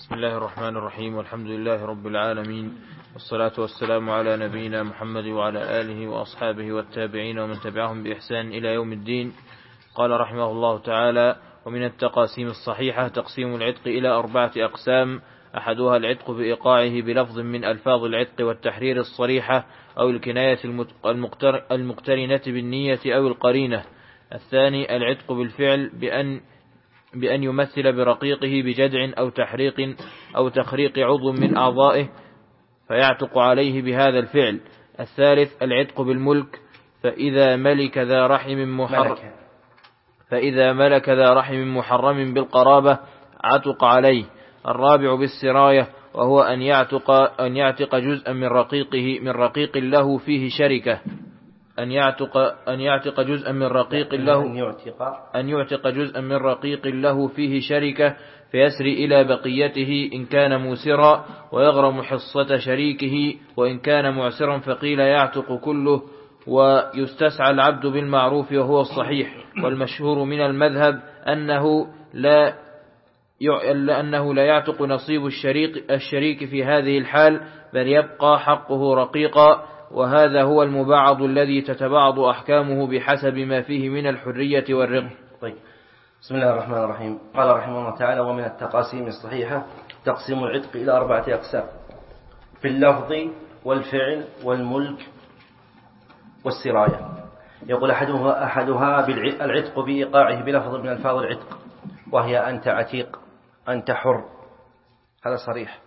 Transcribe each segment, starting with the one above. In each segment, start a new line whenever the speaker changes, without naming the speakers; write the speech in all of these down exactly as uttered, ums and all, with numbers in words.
بسم الله الرحمن الرحيم، والحمد لله رب العالمين، والصلاة والسلام على نبينا محمد وعلى آله وأصحابه والتابعين ومن تبعهم بإحسان إلى يوم الدين. قال رحمه الله تعالى: ومن التقاسيم الصحيحة تقسيم العتق إلى أربعة أقسام: أحدها العتق بإيقاعه بلفظ من ألفاظ العتق والتحرير الصريحة أو الكناية المقترنة بالنية أو القرينة. الثاني العتق بالفعل بأن بأن يمثل برقيقه بجدع أو تحريق أو تخريق عضو من أعضائه فيعتق عليه بهذا الفعل. الثالث العتق بالملك فإذا ملك ذا رحم محرم فإذا ملك ذا رحم محرم بالقرابة عتق عليه. الرابع بالسراية وهو أن يعتق أن يعتق جزءا من رقيقه من رقيق له فيه شركة أن يعتق أن يعتق جزءا من رقيق له أن يعتق أن يعتق جزءا من رقيق له فيه شركة فيسري إلى بقيته إن كان موسرا ويغرم حصة شريكه، وإن كان معسرا فقيل يعتق كله ويستسعى العبد بالمعروف وهو الصحيح. والمشهور من المذهب أنه لا أنه لا يعتق نصيب الشريك الشريك في هذه الحال، بل يبقى حقه رقيقا، وهذا هو المبعض الذي تتبعض أحكامه بحسب ما فيه من الحرية والرق.
طيب. بسم الله الرحمن الرحيم. قال رحمه الله تعالى: ومن التقاسيم الصحيحة تقسيم العتق إلى أربعة أقسام: باللفظ والفعل والملك والسراية. يقول أحدها, أحدها العتق بإيقاعه بلفظ من ألفاظ العتق، وهي أنت عتيق، أنت حر، هذا صريح.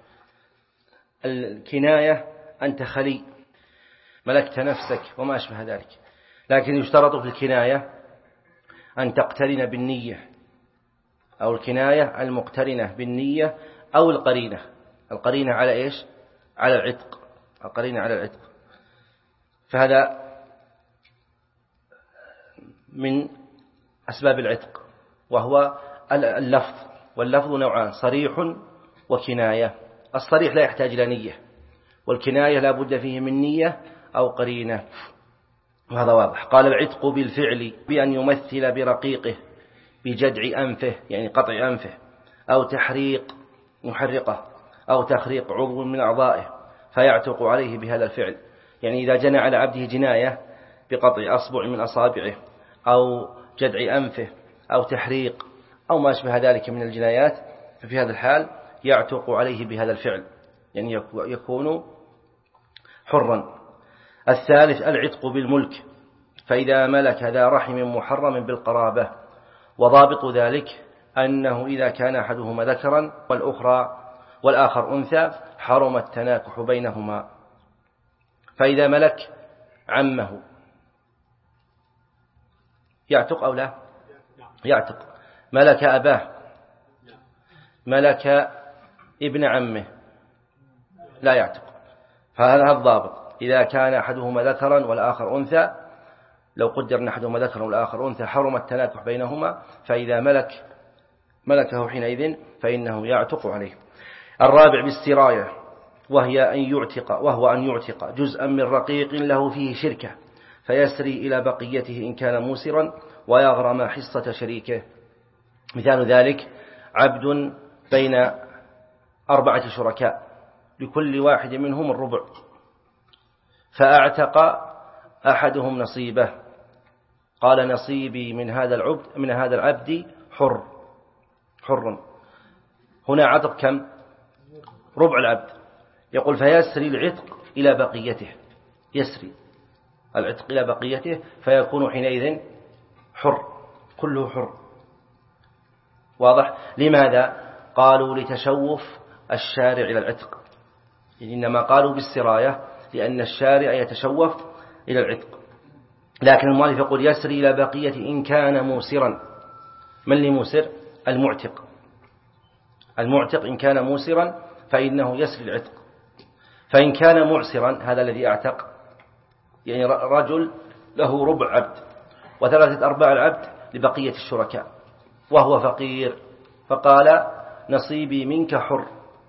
الكناية أنت خلي، ملكت نفسك وما أشبه ذلك. لكن يشترط في الكناية أن تقترن بالنية، أو الكناية المقترنة بالنية أو القرينة. القرينة على إيش؟ على العتق. القرينة على العتق. فهذا من أسباب العتق، وهو اللفظ. واللفظ نوعان: صريح وكناية. الصريح لا يحتاج إلى نية، والكناية لا بد فيه من نية أو قرينة، وهذا واضح. قال: العتق بالفعل بأن يمثل برقيقه بجدع أنفه، يعني قطع أنفه، أو تحريق محرقة، أو تخريق عضو من أعضائه فيعتق عليه بهذا الفعل. يعني إذا جنى على عبده جناية بقطع أصبع من أصابعه، أو جدع أنفه، أو تحريق، أو ما أشبه ذلك من الجنايات، ففي هذا الحال يعتق عليه بهذا الفعل، يعني يكون حرا. الثالث العتق بالملك فإذا ملك ذا رحم محرم بالقرابة، وضابط ذلك أنه إذا كان أحدهما ذكرا والأخرى والآخر أنثى حرم التناكح بينهما. فإذا ملك عمه يعتق أو لا؟ يعتق. ملك أباه، ملك ابن عمه، لا يعتق. فهذا الضابط: إذا كان أحدهما ذكرا والآخر أنثى، لو قدر أن أحدهما ذكرا والآخر أنثى حرم التناكح بينهما، فإذا ملك ملكه حينئذ فإنه يعتق عليه. الرابع بالسراية وهي أن يعتق وهو أن يعتق جزءا من رقيق له فيه شركة فيسري إلى بقيته إن كان موسرا ويغرم حصة شريكه. مثال ذلك: عبد بين أربعة شركاء لكل واحد منهم الربع، فأعتق أحدهم نصيبه، قال: نصيبي من هذا العبد من هذا العبد حر حر. هنا عتق كم؟ ربع العبد. يقول: فيسري العتق إلى بقيته، يسري العتق إلى بقيته فيكون حينئذ حر، كله حر. واضح؟ لماذا؟ قالوا: لتشوف الشارع إلى العتق. إنما قالوا بالسراية لأن الشارع يتشوف إلى العتق. لكن المؤلف يقول: يسري إلى بقية إن كان موسرا. من اللي موسر؟ المعتق. المعتق إن كان موسرا فإنه يسري العتق. فإن كان معسرا، هذا الذي أعتق، يعني رجل له ربع عبد وثلاثة أرباع العبد لبقية الشركاء وهو فقير، فقال: نصيبي منك حر.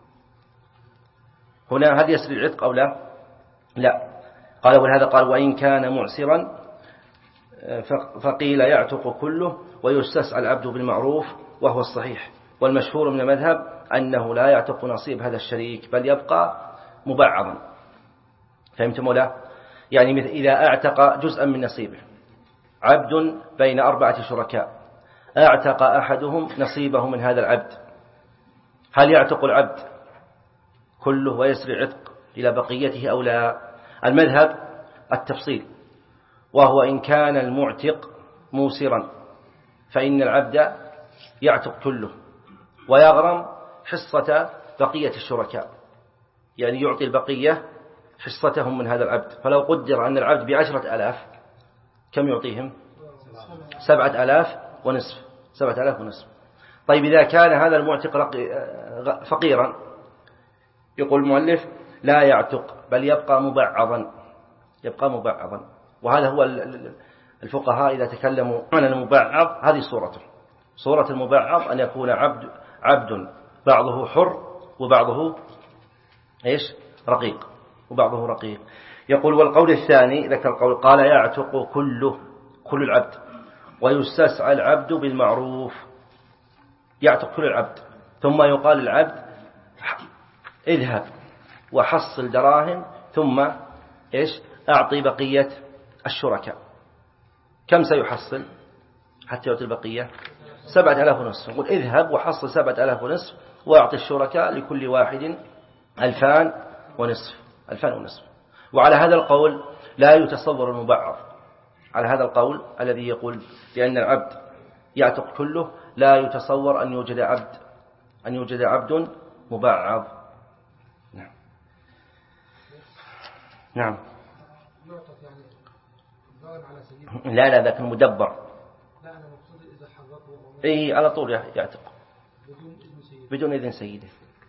هنا هل يسري العتق أو لا؟ لا. قال: ولهذا قال: وإن كان معسرا، فقيل يعتق كله ويستسعى العبد بالمعروف وهو الصحيح. والمشهور من المذهب أنه لا يعتق نصيب هذا الشريك بل يبقى مبعضا. فهمتم ولا؟ يعني مثل إذا أعتق جزءا من نصيبه، عبد بين أربعة شركاء، أعتق أحدهم نصيبه من هذا العبد، هل يعتق العبد كله ويسري عتق إلى بقيته أو لا؟ المذهب التفصيل، وهو إن كان المعتق موسرا فإن العبد يعتق كله ويغرم حصة بقية الشركاء، يعني يعطي البقية حصتهم من هذا العبد. فلو قدر أن العبد بعشرة ألاف كم يعطيهم؟ سبعة ألاف ونصف، سبعة ألاف ونصف. طيب إذا كان هذا المعتق فقيرا، يقول المؤلف لا يعتق بل يبقى مبعضا، يبقى مبعضا. وهذا هو الفقهاء إذا تكلموا عن المبعض هذه صورته. صورة المبعض أن يكون عبد عبد بعضه حر وبعضه إيش؟ رقيق، وبعضه رقيق. يقول والقول الثاني ذكر القول قال يعتق كله، كل العبد، ويستسعى العبد بالمعروف، يعتق كل العبد، ثم يقال العبد اذهب وحصل دراهم ثم إيش؟ أعطي بقية الشركاء. كم سيحصل حتى يعطي البقية؟ سبعة ألاف ونصف. يقول اذهب وحصل سبعة ألاف ونصف وأعطي الشركاء لكل واحد ألفان ونصف، ألفان ونصف. وعلى هذا القول لا يتصور المبعض، على هذا القول الذي يقول لأن العبد يعتق كله لا يتصور أن يوجد عبد أن يوجد عبد مبعض. نعم نعم لا لا ذاك المدبر، اي على طول يعتق بدون إذن سيده.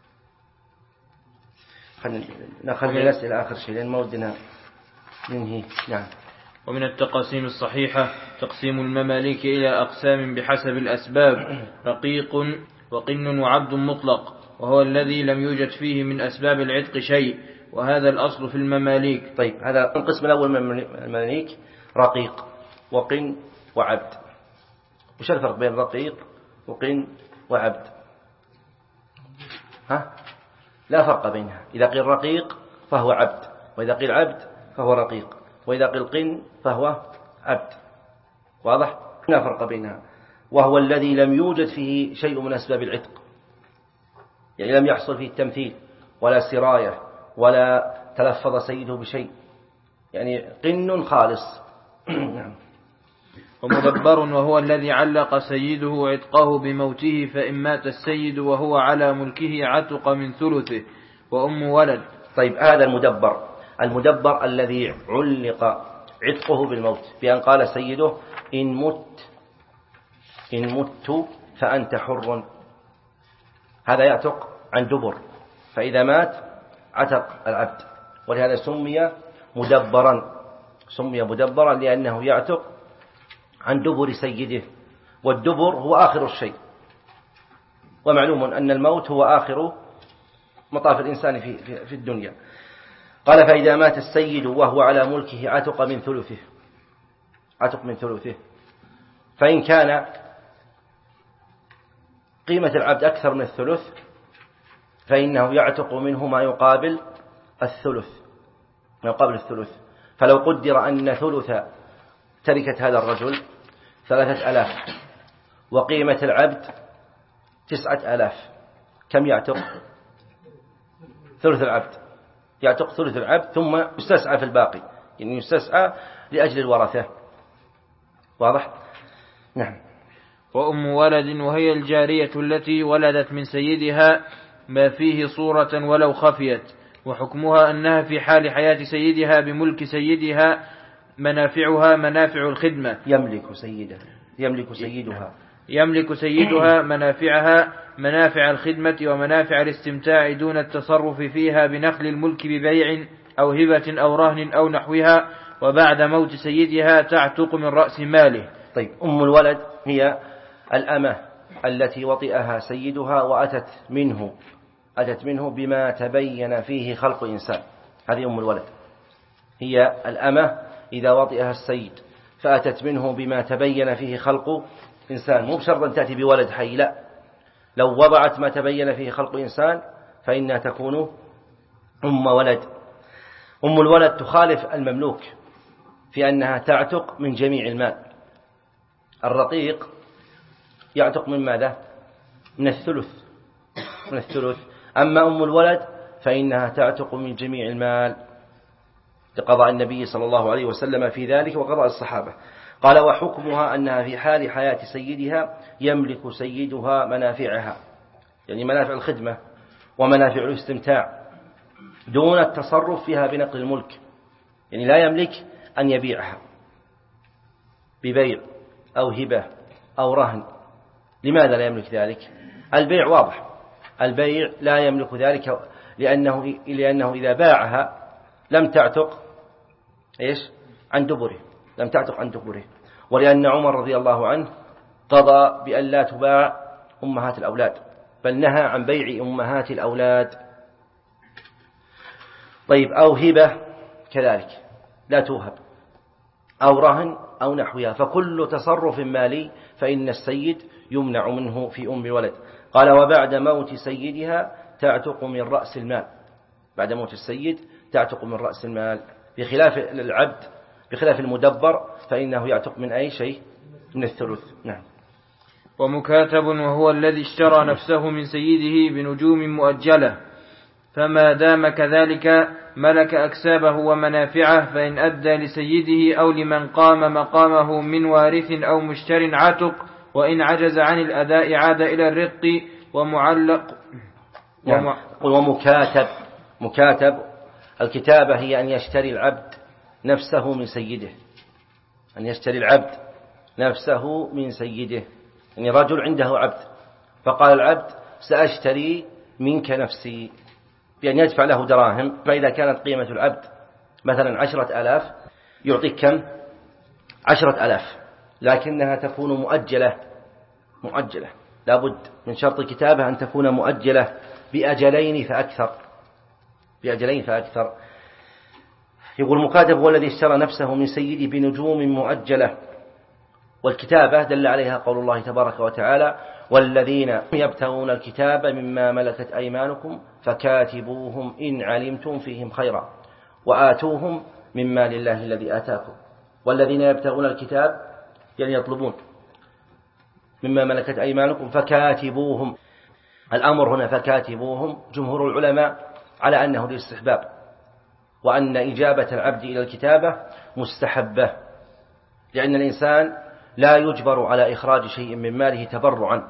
خلينا نخلي الأسئلة آخر شيء لأن ما ودنا ننهي. نعم.
ومن التقاسيم الصحيحة تقسيم المماليك إلى أقسام بحسب الأسباب: رقيق وقن وعبد مطلق، وهو الذي لم يوجد فيه من أسباب العتق شيء، وهذا الأصل في المماليك.
طيب هذا القسم الأول من المماليك: رقيق وقن وعبد. وش الفرق بين رقيق وقن وعبد؟ ها؟ لا فرق بينها. إذا قيل رقيق فهو عبد، وإذا قيل عبد فهو رقيق، وإذا قيل قن فهو عبد. واضح؟ لا فرق بينها. وهو الذي لم يوجد فيه شيء من أسباب العتق، يعني لم يحصل فيه التمثيل ولا سراية ولا تلفظ سيده بشيء، يعني قن خالص.
ومدبر وهو الذي علق سيده عتقه بموته، فإن مات السيد وهو على ملكه عتق من ثلثه. وأم ولد.
طيب هذا المدبر، المدبر الذي علق عتقه بالموت بأن قال سيده إن مت إن مت فأنت حر، هذا يعتق عن دبر، فإذا مات عتق العبد، ولهذا سمي مدبرا، سمي مدبرا لأنه يعتق عن دبر سيده، والدبر هو آخر الشيء، ومعلوم أن الموت هو آخر مطاف الإنسان في, في, في الدنيا. قال فإذا مات السيد وهو على ملكه عتق من ثلثه، عتق من ثلثه. فإن كان قيمة العبد أكثر من الثلث فإنه يعتق منه ما يقابل الثلث، ما يقابل الثلث. فلو قدر أن ثلث تركة هذا الرجل ثلاثة ألاف وقيمة العبد تسعة ألاف، كم يعتق؟ ثلث العبد، يعتق ثلث العبد ثم يستسعى في الباقي، يعني يستسعى لأجل الورثة. واضح؟ نعم.
وأم ولد وهي الجارية التي ولدت من سيدها ما فيه صورة ولو خفيت، وحكمها أنها في حال حياة سيدها بملك سيدها منافعها منافع الخدمة.
يملك سيدها يملك سيدها
يملك سيدها منافعها منافع الخدمة ومنافع الاستمتاع دون التصرف فيها بنقل الملك ببيع أو هبة أو رهن أو نحوها، وبعد موت سيدها تعتق من رأس ماله.
طيب أم الولد هي الأمة التي وطئها سيدها وأتت منه أتت منه بما تبين فيه خلق إنسان، هذه أم الولد. هي الأمة إذا وطئها السيد فأتت منه بما تبين فيه خلق إنسان، مو بشرط أن تأتي بولد حي، لا لو وضعت ما تبين فيه خلق إنسان فإنها تكون أم ولد. أم الولد تخالف المملوك في أنها تعتق من جميع المال. الرقيق يعتق من ماذا؟ من الثلث من الثلث أما أم الولد فإنها تعتق من جميع المال لقضاء النبي صلى الله عليه وسلم في ذلك وقضاء الصحابة. قال وحكمها أنها في حال حياة سيدها يملك سيدها منافعها، يعني منافع الخدمة ومنافع الاستمتاع دون التصرف فيها بنقل الملك، يعني لا يملك أن يبيعها ببيع أو هبة أو رهن. لماذا لا يملك ذلك؟ البيع واضح، البيع لا يملك ذلك لأنه, لأنه إذا باعها لم تعتق إيش؟ عن دبره، لم تعتق عن دبره. ولأن عمر رضي الله عنه قضى بأن لا تباع أمهات الأولاد، بل نهى عن بيع أمهات الأولاد. طيب أو هبة كذلك لا توهب، أو رهن أو نحوها، فكل تصرف مالي فإن السيد يمنع منه في أم ولد. قال وبعد موت سيدها تعتق من رأس المال، بعد موت السيد تعتق من رأس المال، بخلاف العبد بخلاف المدبر فإنه يعتق من أي شيء؟ من الثلث. نعم.
ومكاتب وهو الذي اشترى نفسه من سيده بنجوم مؤجلة، فما دام كذلك ملك أكسابه ومنافعه، فإن أدى لسيده أو لمن قام مقامه من وارث أو مشتر عتق، وإن عجز عن الأداء عاد إلى الرق ومعلق.
وم... ومكاتب مكاتب الكتابة هي أن يشتري العبد نفسه من سيده، أن يشتري العبد نفسه من سيده، يعني رجل عنده عبد فقال العبد سأشتري منك نفسي بأن يدفع له دراهم، فإذا كانت قيمة العبد مثلا عشرة آلاف يعطيك كم؟ عشرة آلاف، لكنها تكون مؤجلة مؤجلة لابد من شرط الكتابة أن تكون مؤجلة بأجلين فأكثر بأجلين فأكثر. يقول المكاتب هو الذي اشترى نفسه من سيده بنجوم مؤجلة. والكتابة دل عليها قول الله تبارك وتعالى والذين يبتغون الكتاب مما ملكت أيمانكم فكاتبوهم إن علمتم فيهم خيرا وآتوهم مما لله الذي آتاكم. والذين يبتغون الكتاب يعني يطلبون مما ملكت أيمانكم فكاتبوهم. الأمر هنا فكاتبوهم جمهور العلماء على أنه للاستحباب، وأن إجابة العبد إلى الكتابة مستحبة، لأن الإنسان لا يجبر على إخراج شيء من ماله تبرعا.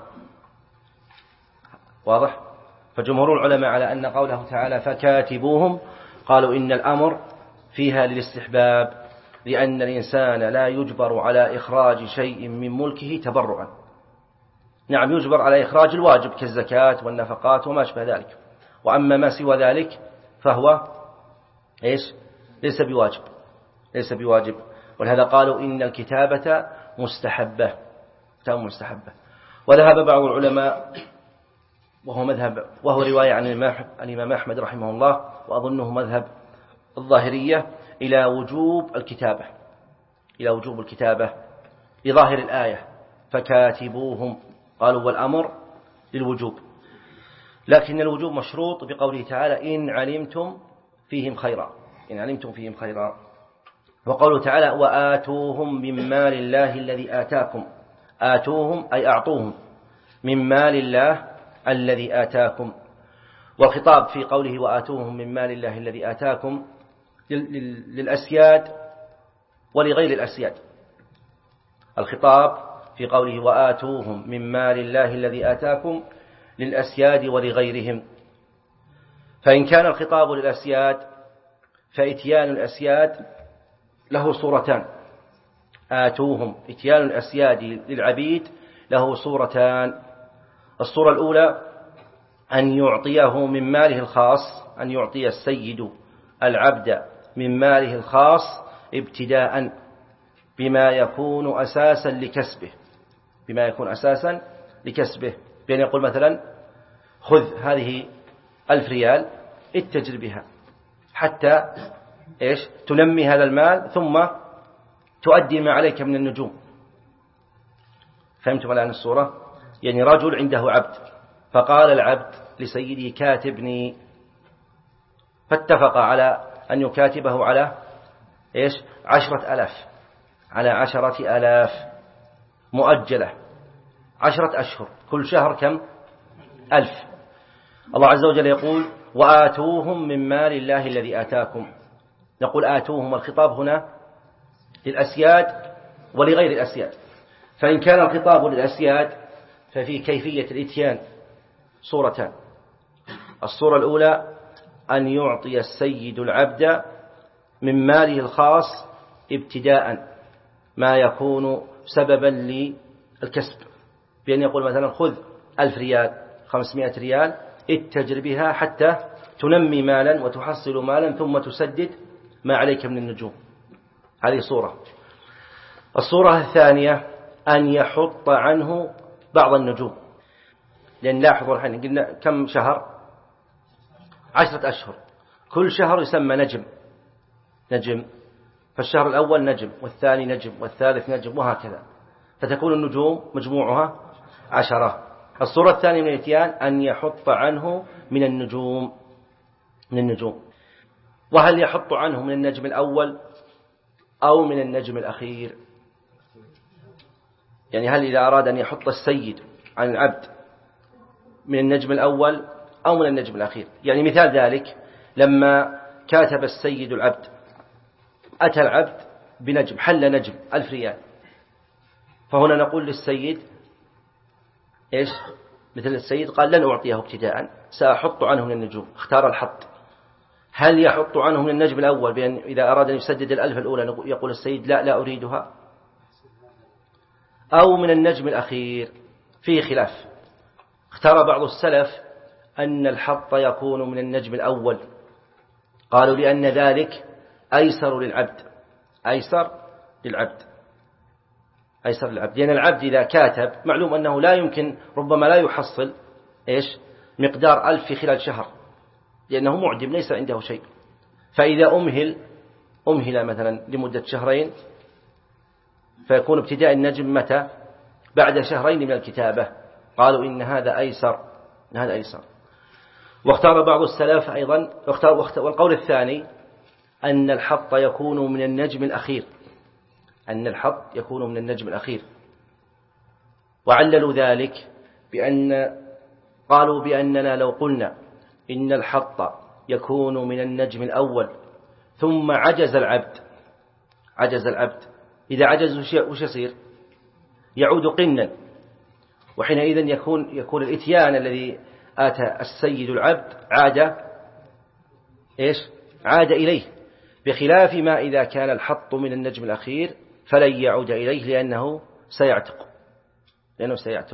واضح؟ فجمهور العلماء على أن قوله تعالى فكاتبوهم قالوا إن الأمر فيها للاستحباب، لأن الإنسان لا يجبر على إخراج شيء من ملكه تبرعا. نعم يجبر على إخراج الواجب كالزكاة والنفقات وما شبه ذلك، وأما ما سوى ذلك فهو إيش؟ ليس بواجب ليس بواجب ولهذا قالوا إن الكتابة مستحبة كتابة مستحبة. وذهب بعض العلماء وهو مذهب وهو رواية عن الإمام أحمد رحمه الله وأظنه مذهب الظاهرية إلى وجوب الكتابة إلى وجوب الكتابة لظاهر الآية فكاتبوهم، قالوا والأمر للوجوب، لكن الوجوب مشروط بقوله تعالى إن علمتم فيهم خيرا إن علمتم فيهم خيرا. وقوله تعالى وآتوهم من مال الله الذي آتاكم، آتوهم أي أعطوهم من مال الله الذي آتاكم. والخطاب في قوله وآتوهم من مال الله الذي آتاكم للأسياد ولغير الأسياد. الخطاب في قوله وآتوهم من مال الله الذي آتاكم للأسياد ولغيرهم. فإن كان الخطاب للأسياد فإتيان الأسياد له صورتان، آتوهم إتيان الأسياد للعبيد له صورتان. الصورة الأولى أن يعطيه من ماله الخاص، أن يعطي السيد العبد من ماله الخاص ابتداء بما يكون أساسا لكسبه بما يكون أساسا لكسبه بأن يقول مثلا خذ هذه ألف ريال اتجر بها حتى إيش تنمي هذا المال ثم تؤدي ما عليك من النجوم. فهمتم الآن الصورة؟ يعني رجل عنده عبد فقال العبد لسيده كاتبني، فاتفق على أن يكاتبه على إيش؟ عشرة ألاف، على عشرة ألاف مؤجلة، عشرة أشهر، كل شهر كم؟ ألف. الله عز وجل يقول وآتوهم من مال الله الذي آتاكم. نقول آتوهم، الخطاب هنا للأسياد ولغير الأسياد. فإن كان الخطاب للأسياد ففي كيفية الإتيان صورتان. الصورة الأولى أن يعطي السيد العبد من ماله الخاص ابتداء ما يكون سببا للكسب، بأن يقول مثلا خذ ألف ريال، خمسمائة ريال، اتجر بها حتى تنمي مالا وتحصل مالا ثم تسدد ما عليك من النجوم. هذه صورة. الصورة الثانية أن يحط عنه بعض النجوم، لأن لاحظوا الحين قلنا كم شهر؟ عشرة أشهر، كل شهر يسمى نجم نجم فالشهر الأول نجم، والثاني نجم، والثالث نجم، وهكذا، فتكون النجوم مجموعها عشرة. الصورة الثانية من الاتيان أن يحط عنه من النجوم من النجوم وهل يحط عنه من النجم الأول أو من النجم الأخير؟ يعني هل إذا أراد أن يحط السيد عن العبد من النجم الأول أو من النجم الأخير؟ يعني مثال ذلك لما كاتب السيد العبد، أتى العبد بنجم، حل نجم ألف ريال، فهنا نقول للسيد إيش؟ مثل السيد قال لن أعطيه ابتداء، سأحط عنه من النجوم، اختار الحط. هل يحط عنه من النجم الأول بأن إذا أراد أن يسدد الألف الأولى يقول السيد لا لا أريدها، أو من النجم الأخير؟ فيه خلاف. اختار بعض السلف أن الحط يكون من النجم الأول، قالوا لأن ذلك أيسر للعبد أيسر للعبد أيسر للعبد لأن العبد إذا كاتب معلوم أنه لا يمكن، ربما لا يحصل إيش؟ مقدار ألف في خلال شهر، لأنه معدم ليس عنده شيء. فإذا أمهل أمهل مثلا لمدة شهرين فيكون ابتداء النجم متى؟ بعد شهرين من الكتابة. قالوا إن هذا أيسر هذا أيسر. واختار بعض السلف أيضا واختار والقول الثاني أن الحط يكون من النجم الأخير أن الحط يكون من النجم الأخير وعللوا ذلك بأن قالوا بأننا لو قلنا إن الحط يكون من النجم الأول ثم عجز العبد عجز العبد إذا عجز وش يصير؟ يعود قنا، وحينئذ يكون يكون الإتيان الذي آتى السيد العبد عاد إيش؟ عاد إليه، بخلاف ما إذا كان الحط من النجم الأخير فلن يعود إليه لأنه سيعتق لأنه سيعتق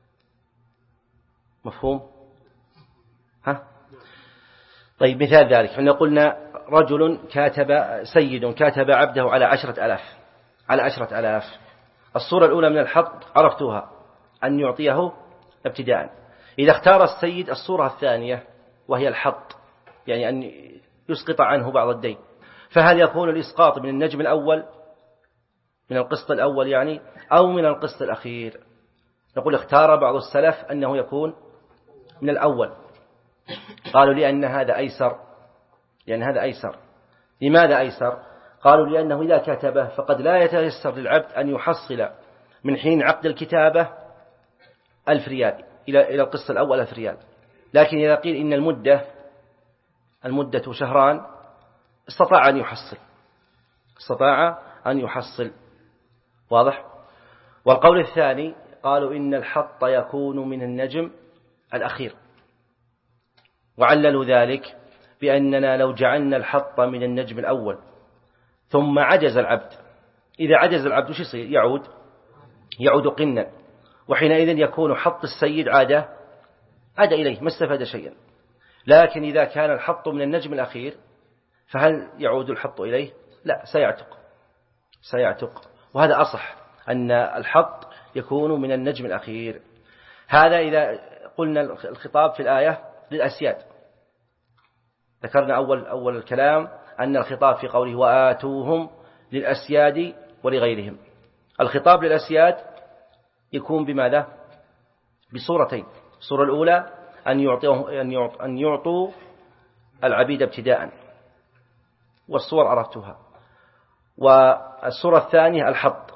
مفهوم؟ ها؟ طيب مثال ذلك احنا قلنا رجل كاتب سيد كاتب عبده على عشرة ألاف على عشرة ألاف. الصورة الأولى من الحط عرفتوها، أن يعطيه ابتداء. إذا اختار السيد الصورة الثانية وهي الحط، يعني أن يسقط عنه بعض الدين، فهل يكون الإسقاط من النجم الأول من القسط الأول يعني أو من القسط الأخير؟ نقول اختار بعض السلف أنه يكون من الأول، قالوا لأن هذا أيسر لأن هذا أيسر. لماذا أيسر؟ قالوا لأنه إذا كتبه فقد لا يتيسر للعبد أن يحصل من حين عقد الكتابة ألف ريال إلى إلى القسط الأول ألف ريال، لكن إذا قيل إن المدة المدة شهران استطاع أن يحصل استطاع أن يحصل واضح؟ والقول الثاني قالوا إن الحط يكون من النجم الأخير، وعللوا ذلك بأننا لو جعلنا الحط من النجم الأول ثم عجز العبد، إذا عجز العبد وش يصير؟ يعود يعود قنا، وحينئذ يكون حط السيد عادة عاد إليه ما استفاد شيئا. لكن إذا كان الحط من النجم الأخير فهل يعود الحط إليه؟ لا، سيعتق سيعتق وهذا أصح أن الحط يكون من النجم الأخير. هذا إذا قلنا الخطاب في الآية للأسياد. ذكرنا أول أول الكلام أن الخطاب في قوله وآتوهم للأسياد ولغيرهم. الخطاب للأسياد يكون بماذا؟ بصورتين. الصورة الأولى أن يعطوا أن يعطوا, أن يعطوا العبيد ابتداء، والصور عرفتها. والصورة الثانية الحط.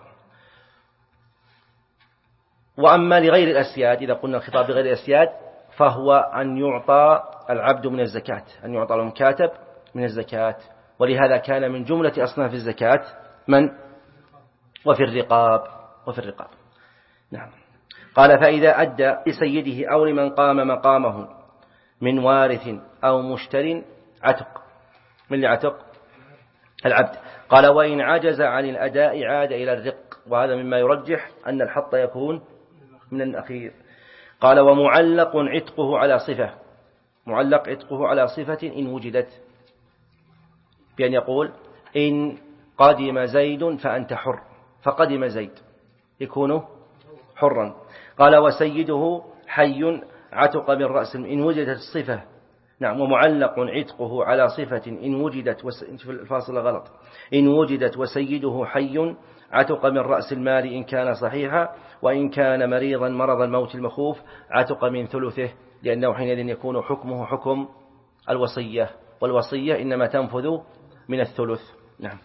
وأما لغير الأسياد، إذا قلنا الخطاب لغير الأسياد، فهو أن يعطى العبد من الزكاة، أن يعطى المكاتب من الزكاة. ولهذا كان من جملة أصناف الزكاة من؟ وفي الرقاب، وفي الرقاب. نعم. قال فإذا أدى لسيده أو لمن قام مقامه من وارث أو مشتر عتق. من اللي عتق؟ العبد. قال وإن عجز عن الأداء عاد إلى الرق، وهذا مما يرجح أن الحط يكون من الأخير. قال ومعلق عتقه على صفة، معلق عتقه على صفة إن وجدت، بأن يقول إن قدم زيد فأنت حر، فقدم زيد يكون حرا. قال وسيده حي عتق من رأس إن وجدت الصفة. نعم. ومعلق عتقه على صفة إن وجدت وس... الفاصلة غلط، إن وجدت وسيده حي عتق من رأس المال إن كان صحيحا، وإن كان مريضا مرض الموت المخوف عتق من ثلثه، لأنه حينئذ يكون حكمه حكم الوصية، والوصية إنما تنفذ من الثلث. نعم.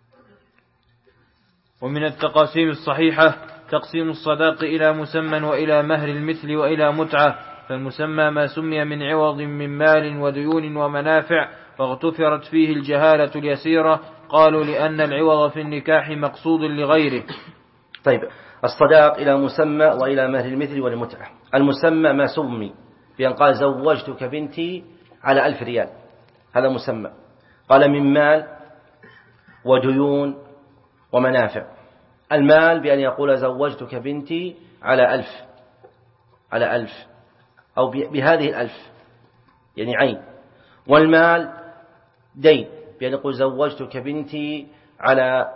ومن التقاسيم الصحيحة تقسيم الصداق إلى مسمى وإلى مهر المثل وإلى متعة. فالمسمى ما سمي من عوض من مال وديون ومنافع، واغتفرت فيه الجهالة اليسيرة، قالوا لأن العوض في النكاح مقصود لغيره.
طيب، الصداق إلى مسمى وإلى مهر المثل والمتعة. المسمى ما سمي، بأن قال زوجتك بنتي على ألف ريال، هذا مسمى. قال من مال وديون ومنافع. المال بأن يقول زوجتك بنتي على ألف، على ألف أو بهذه الألف يعني عين. والمال دين، بأن يقول زوجتك بنتي على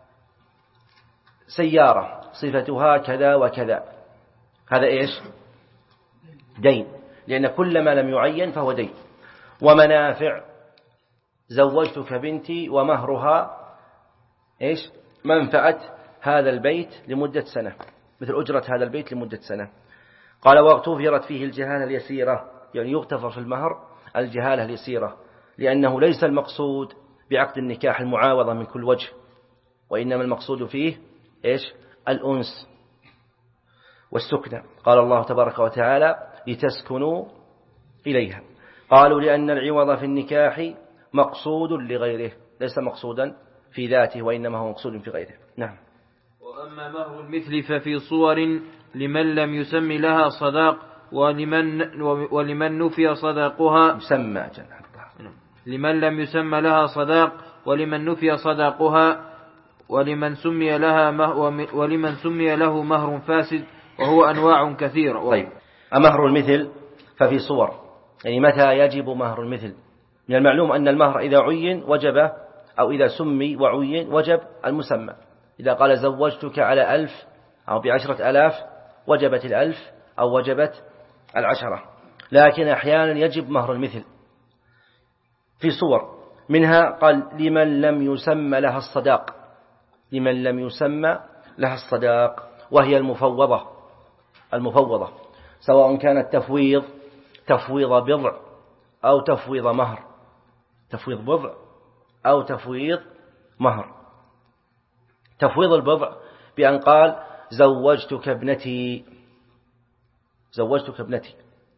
سيارة صفتها كذا وكذا، هذا إيش؟ دين، لأن كل ما لم يعين فهو دين. ومنافع زوجتك بنتي ومهرها إيش؟ منفعة هذا البيت لمدة سنة، مثل أجرة هذا البيت لمدة سنة. قال واغتفرت فيه الجهالة اليسيرة، يعني يغتفر في المهر الجهالة اليسيرة، لأنه ليس المقصود بعقد النكاح المعاوضة من كل وجه، وإنما المقصود فيه إيش؟ الأنس والسكنة. قال الله تبارك وتعالى لتسكنوا إليها. قالوا لأن العوض في النكاح مقصود لغيره، ليس مقصودا في ذاته، وإنما هو مقصود في غيره. نعم.
وأما مهر المثل ففي صور لمن لم يسمي لها صداق، ولمن, ولمن نفي صداقها
يسمى جنة.
لمن لم يسمى لها صداق ولمن نفي صداقها، ولمن سمي لها مه ولمن سمي له مهر فاسد، وهو أنواع كثيرة.
طيب، مهر المثل ففي صور، يعني متى يجب مهر المثل؟ من المعلوم أن المهر إذا عين وجب، أو إذا سمي وعين وجب المسمى. إذا قال زوجتك على ألف أو بعشرة ألاف وجبت الألف أو وجبت العشرة. لكن أحيانا يجب مهر المثل في صور، منها قال لمن لم يسمى لها الصداق، لمن لم يسمى لها الصداق، وهي المفوضة. المفوضة سواء كانت تفويض تفويض بضع أو تفويض مهر، تفويض بضع أو تفويض مهر. تفويض البضع بأن قال زوجتك ابنتي، زوجتك ابنتي،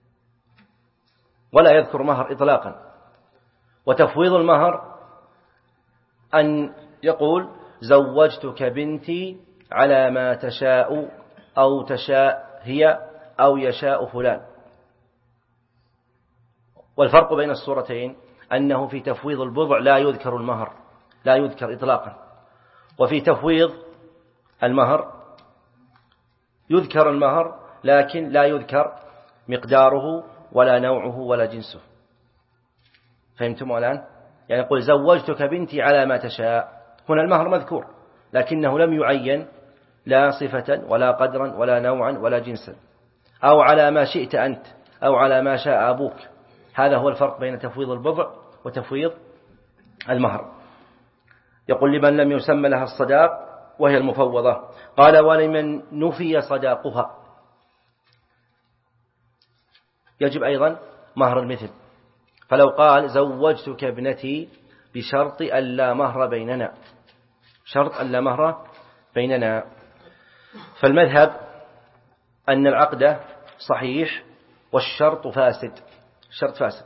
ولا يذكر مهر إطلاقا. وتفويض المهر أن يقول زوجتك بنتي على ما تشاء، أو تشاء هي أو يشاء فلان. والفرق بين الصورتين أنه في تفويض البضع لا يذكر المهر، لا يذكر إطلاقا، وفي تفويض المهر يذكر المهر لكن لا يذكر مقداره ولا نوعه ولا جنسه. فهمتم الآن؟ يعني يقول زوجتك بنتي على ما تشاء، هنا المهر مذكور لكنه لم يعين لا صفة ولا قدرا ولا نوعا ولا جنسا، أو على ما شئت أنت أو على ما شاء أبوك. هذا هو الفرق بين تفويض البضع وتفويض المهر. يقول لمن لم يسمى لها الصداق وهي المفوضة. قال ولمن نفي صداقها. يجب أيضا مهر المثل. فلو قال زوجتك ابنتي بشرط ألا مهر بيننا، شرط ألا مهر بيننا، فالمذهب أن العقد صحيح والشرط فاسد، الشرط فاسد،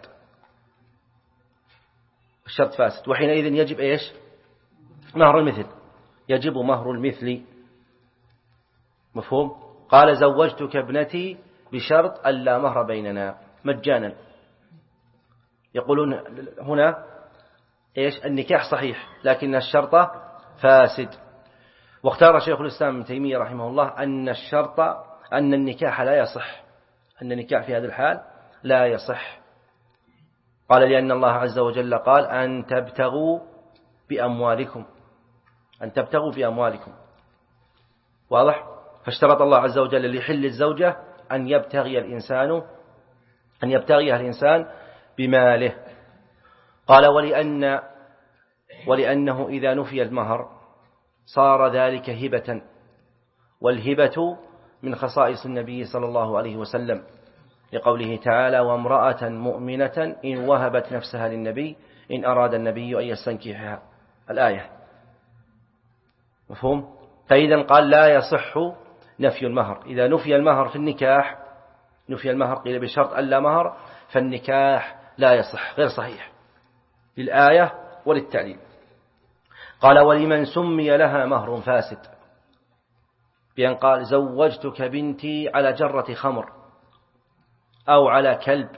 الشرط فاسد، وحينئذ يجب إيش؟ مهر المثل، يجب مهر المثل. مفهوم؟ قال زوجتك ابنتي بشرط ألا مهر بيننا مجانا. يقولون هنا إيش؟ النكاح صحيح لكن الشرط فاسد. واختار شيخ الإسلام ابن تيمية رحمه الله أن الشرط أن النكاح لا يصح، أن النكاح في هذا الحال لا يصح. قال لأن الله عز وجل قال أن تبتغوا بأموالكم، أن تبتغوا بأموالكم، واضح؟ فاشترط الله عز وجل لحل الزوجة أن يبتغي الإنسان أن يبتغيها الإنسان بماله. قال ولأن ولأنه إذا نفي المهر صار ذلك هبة، والهبة من خصائص النبي صلى الله عليه وسلم، لقوله تعالى وامرأة مؤمنة إن وهبت نفسها للنبي إن أراد النبي أن يستنكحها، الآية. مفهوم؟ فإذا قال لا يصح نفي المهر. إذا نفي المهر في النكاح، نفي المهر قيل بشرط ألا مهر، فالنكاح لا يصح، غير صحيح للآية وللتعليل. قال ولمن سمي لها مهر فاسد، بأن قال زوجتك بنتي على جرة خمر أو على كلب،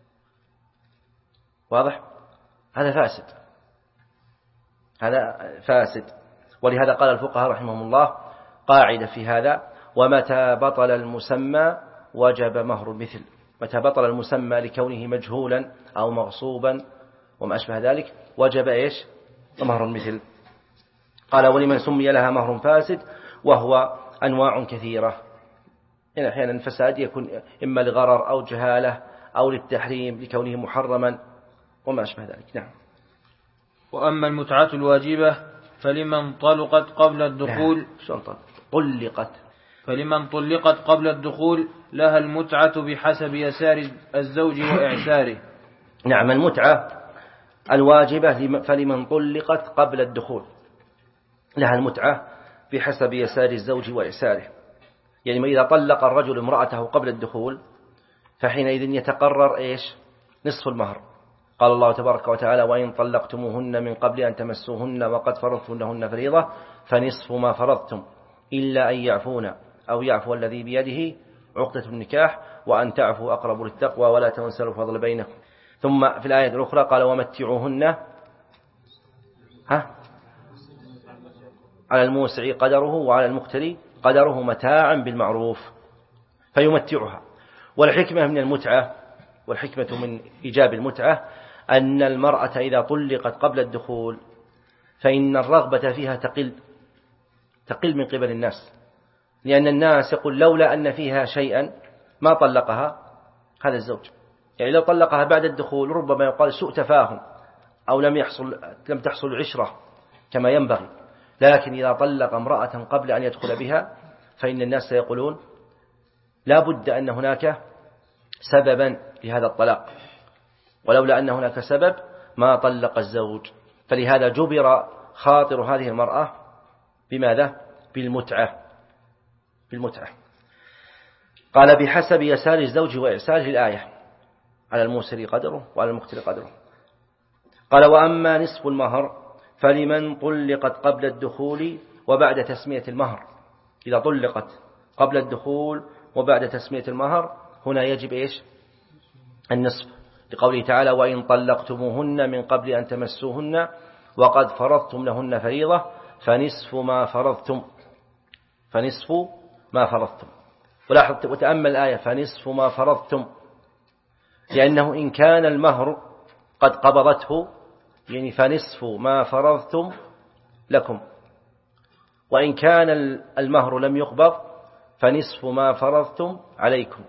واضح؟ هذا فاسد، هذا فاسد. ولهذا قال الفقهاء رحمهم الله قاعدة في هذا ومتى بطل المسمى وجب مهر المثل. متى بطل المسمى لكونه مجهولا أو مغصوبا وما أشبه ذلك وجب إيش؟ مهر المثل. قال ولمن سمي لها مهر فاسد وهو أنواع كثيرة. يعني أحيانا الفساد يكون إما لغرر أو جهالة أو للتحريم لكونه محرما وما أشبه ذلك. نعم.
وأما المتعة الواجبة فلمن طلقت قبل الدخول
طلقت
فلمن طلقت قبل الدخول لها المتعة بحسب يسار الزوج وإعساره.
نعم. المتعة الواجبة فلمن طلقت قبل الدخول لها المتعة بحسب يسار الزوج وإعساره. يعني إذا طلق الرجل امرأته قبل الدخول فحينئذ يتقرر إيش؟ نصف المهر. قال الله تبارك وتعالى وإن طلقتموهن من قبل أن تمسوهن وقد فرضتم لهن فريضة فنصف ما فرضتم إلا أن يعفون أو يعفو الذي بيده عقدة النكاح وأن تعفوا أقرب للتقوى ولا تنسوا الفضل بينكم. ثم في الآية الأخرى قال ومتعوهن ها على الموسع قدره وعلى المقتر قدره متاعا بالمعروف، فيمتعها. والحكمة من المتعة والحكمة من إيجاب المتعة أن المرأة إذا طلقت قبل الدخول فإن الرغبة فيها تقل تقل من قبل الناس، لأن الناس يقول لولا أن فيها شيئا ما طلقها هذا الزوج. يعني لو طلقها بعد الدخول ربما يقال سوء تفاهم أو لم يحصل لم تحصل عشرة كما ينبغي. لكن إذا طلق امرأة قبل أن يدخل بها فإن الناس سيقولون لا بد أن هناك سببا لهذا الطلاق، ولولا أن هناك سبب ما طلق الزوج. فلهذا جبر خاطر هذه المرأة بماذا؟ بالمتعة بالمتعة. قال بحسب يسار الزوج وإعساره الآية على الموسر قدره وعلى المقتر قدره. قال وأما نصف المهر فلمن طلقت قبل الدخول وبعد تسمية المهر. إذا طلقت قبل الدخول وبعد تسمية المهر هنا يجب إيش؟ النصف، لقوله تعالى وإن طلقتموهن من قبل أن تمسوهن وقد فرضتم لهن فريضة فنصف ما فرضتم فنصف ما فرضتم. ولاحظ وتأمل الآية فنصف ما فرضتم، لأنه إن كان المهر قد قبضته يعني فنصف ما فرضتم لكم، وإن كان المهر لم يقبض فنصف ما فرضتم عليكم.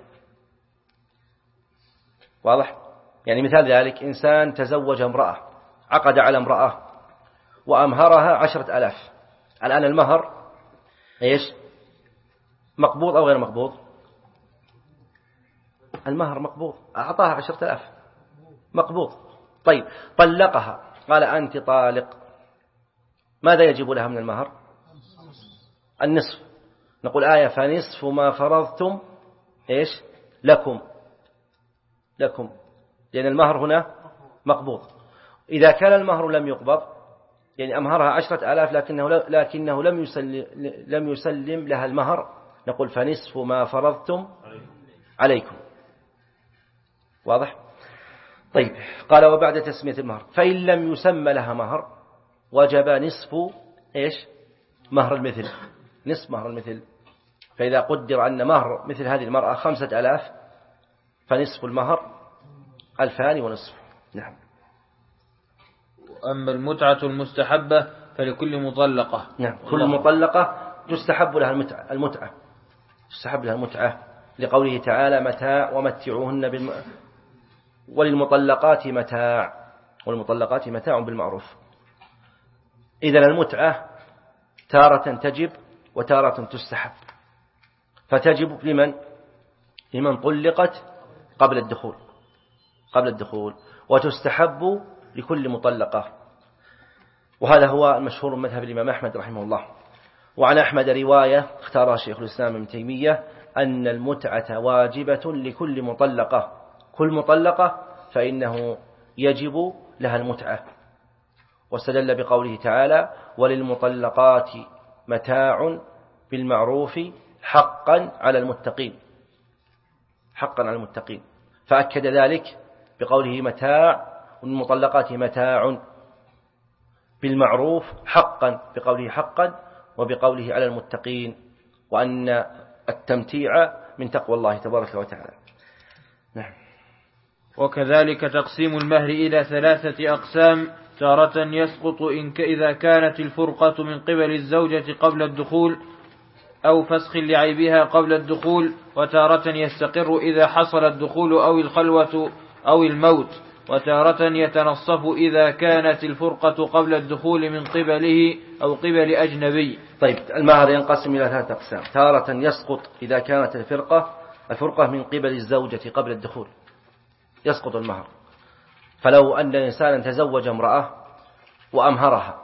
واضح؟ يعني مثال ذلك إنسان تزوج امرأة، عقد على امرأة وأمهرها عشرة ألاف. الآن المهر إيش؟ مقبوض أو غير مقبوض؟ المهر مقبوض، أعطاها عشرة آلاف مقبوض. طيب طلقها، قال أنت طالق، ماذا يجب لها من المهر؟ النصف. نقول آية فنصف ما فرضتم إيش لكم لكم لأن المهر هنا مقبوض. إذا كان المهر لم يقبض يعني أمهرها عشرة آلاف لكنه, لكنه لم, يسلم لم يسلم لها المهر، نقول فنصف ما فرضتم عليكم. واضح؟ طيب قال وبعد تسمية المهر فإن لم يسمى لها مهر وجب نصف إيش مهر المثل، نصف مهر المثل. فإذا قدر أن مهر مثل هذه المرأة خمسة آلاف فنصف المهر ألفان ونصف. نعم.
أما المتعة المستحبة فلكل مطلقة.
نعم كل مطلقة تستحب لها المتعة المتعة تستحب لها المتعة لقوله تعالى متاع ومتعوهن بالم... وللمطلقات متاع والمطلقات متاع بالمعروف. إذن المتعة تارة تجب وتارة تستحب، فتجب لمن لمن طلقت قبل الدخول قبل الدخول وتستحب لكل مطلقة. وهذا هو المشهور من مذهب الإمام أحمد رحمه الله. وعن أحمد رواية اختارها شيخ الإسلام ابن تيمية أن المتعة واجبة لكل مطلقة، كل مطلقة فإنه يجب لها المتعة. واستدل بقوله تعالى وللمطلقات متاع بالمعروف حقا على المتقين، حقا على المتقين، فأكد ذلك بقوله متاع والمطلقات متاع بالمعروف حقا بقوله حقا وبقوله على المتقين، وأن التمتيع من تقوى الله تبارك وتعالى. نعم.
وكذلك تقسيم المهر إلى ثلاثة أقسام، تارة يسقط إن إذا كانت الفرقة من قبل الزوجة قبل الدخول أو فسخ لعيبها قبل الدخول، وتارة يستقر إذا حصل الدخول أو الخلوة أو الموت، وتارة يتنصف إذا كانت الفرقة قبل الدخول من قبله أو قبل أجنبي.
طيب المهر ينقسم إلى ثلاثة أقسام، تارة يسقط إذا كانت الفرقة الفرقة من قبل الزوجة قبل الدخول، يسقط المهر. فلو أن إنسانا تزوج امرأة وأمهرها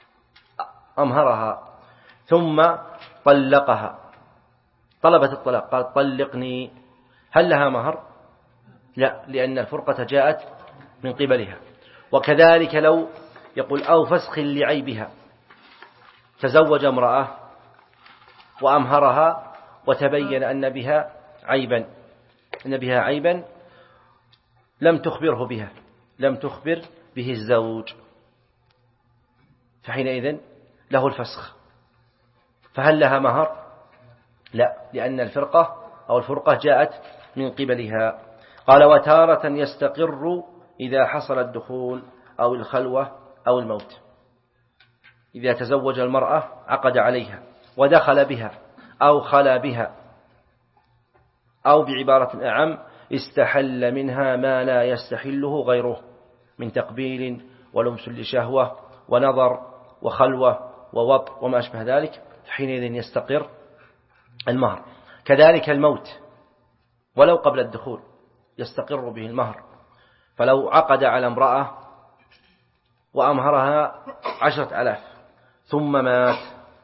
أمهرها ثم طلقها، طلبت الطلاق، قال طلقني، هل لها مهر؟ لا، لأن الفرقة جاءت من قبلها. وكذلك لو يقول أو فسخ لعيبها، تزوج امرأة وأمهرها وتبين أن بها عيبا أن بها عيبا لم تخبره بها لم تخبر به الزوج، فحينئذ له الفسخ. فهل لها مهر؟ لا، لأن الفرقة أو الفرقة جاءت من قبلها. قال وتارة يستقر إذا حصل الدخول أو الخلوة أو الموت، إذا تزوج المرأة عقد عليها ودخل بها أو خلا بها، أو بعبارة أعم استحل منها ما لا يستحله غيره من تقبيل ولمس لشهوة ونظر وخلوة ووط وما أشبه ذلك، حينئذ يستقر المهر. كذلك الموت ولو قبل الدخول يستقر به المهر. فلو عقد على امرأة وأمهرها عشرة ألاف ثم مات،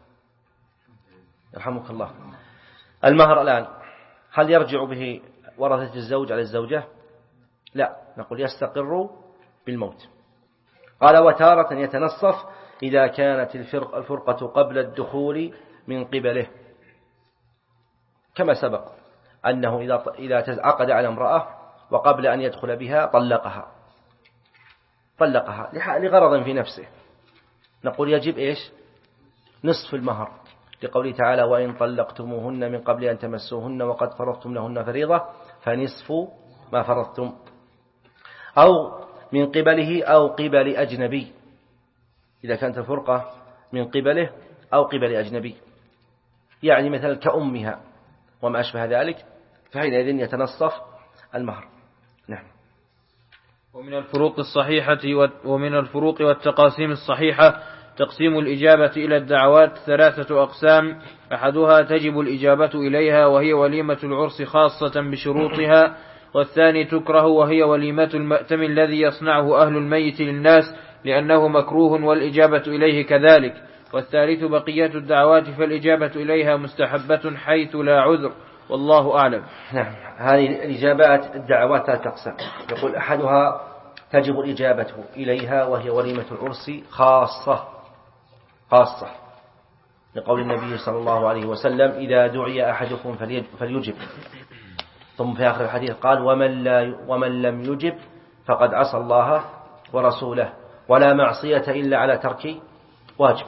يرحمك الله، المهر الآن هل يرجع به ورثة الزوج على الزوجة؟ لا، نقول يستقر بالموت. قال وتارة يتنصف إذا كانت الفرقة قبل الدخول من قبله، كما سبق أنه إذا عقد على امرأة وقبل أن يدخل بها طلقها طلقها لغرض في نفسه، نقول يجب إيش؟ نصف المهر، لقوله تعالى وإن طلقتموهن من قبل أن تمسوهن وقد فرضتم لهن فريضة فنصف ما فرضتم، أو من قبله أو قبل أجنبي، إذا كانت الفرقة من قبله أو قبل أجنبي، يعني مثل كأمها وما أشبه ذلك، فحينئذ يتنصف المهر. نعم.
ومن الفروق الصحيحة ومن الفروق والتقاسيم الصحيحة تقسيم الإجابة إلى الدعوات ثلاثة أقسام: أحدها تجب الإجابة إليها وهي وليمة العرس خاصة بشروطها، والثاني تكره وهي وليمة المأتم الذي يصنعه أهل الميت للناس لأنه مكروه والإجابة إليه كذلك، والثالث بقية الدعوات فالإجابة إليها مستحبة حيث لا عذر، والله أعلم.
نعم، هذه الإجابات الدعوات ثلاثة أقسام. يقول أحدها تجب الإجابة إليها وهي وليمة العرس خاصة خاصة لقول النبي صلى الله عليه وسلم: إذا دعي أحدكم فليجب. ثم في آخر الحديث قال: ومن, لا ومن لم يجب فقد عصى الله ورسوله، ولا معصية إلا على ترك واجب.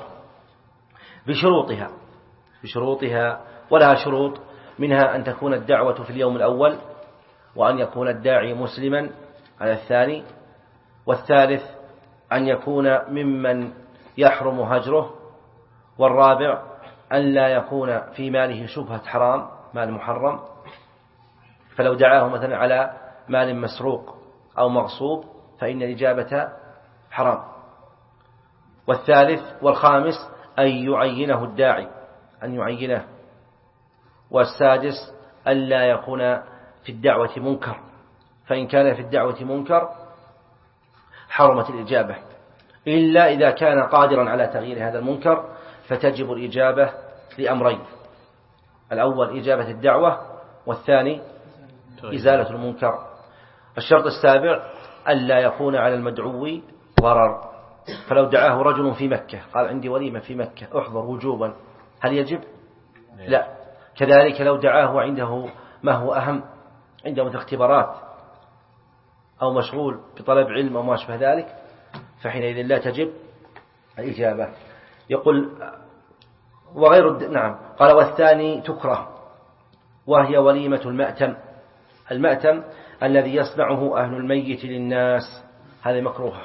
بشروطها بشروطها ولها شروط، منها أن تكون الدعوة في اليوم الأول، وأن يكون الداعي مسلما على الثاني، والثالث أن يكون ممن يحرم هجره، والرابع أن لا يكون في ماله شبهة حرام، مال محرم، فلو دعاه مثلا على مال مسروق أو مغصوب فإن الإجابة حرام. والثالث والخامس أن يعينه الداعي، أن يعينه. والسادس أن لا يكون في الدعوة منكر، فإن كان في الدعوة منكر حرمت الإجابة، إلا إذا كان قادرا على تغيير هذا المنكر، فتجب الإجابة لأمرين: الأول إجابة الدعوة، والثاني إزالة المنكر. الشرط السابع أن لا يكون على المدعو ضرر، فلو دعاه رجل في مكة قال: عندي وليمة في مكة احضر وجوبا، هل يجب؟ لا. كذلك لو دعاه عنده ما هو أهم، عنده مثل اختبارات أو مشغول بطلب علم أو ما أشبه ذلك، فحينئذ لا تجب الإجابة. يقول وغير الد... نعم. قال: والثاني تكره وهي وليمة المأتم. المأتم الذي يصنعه أهل الميت للناس، هذا مكروه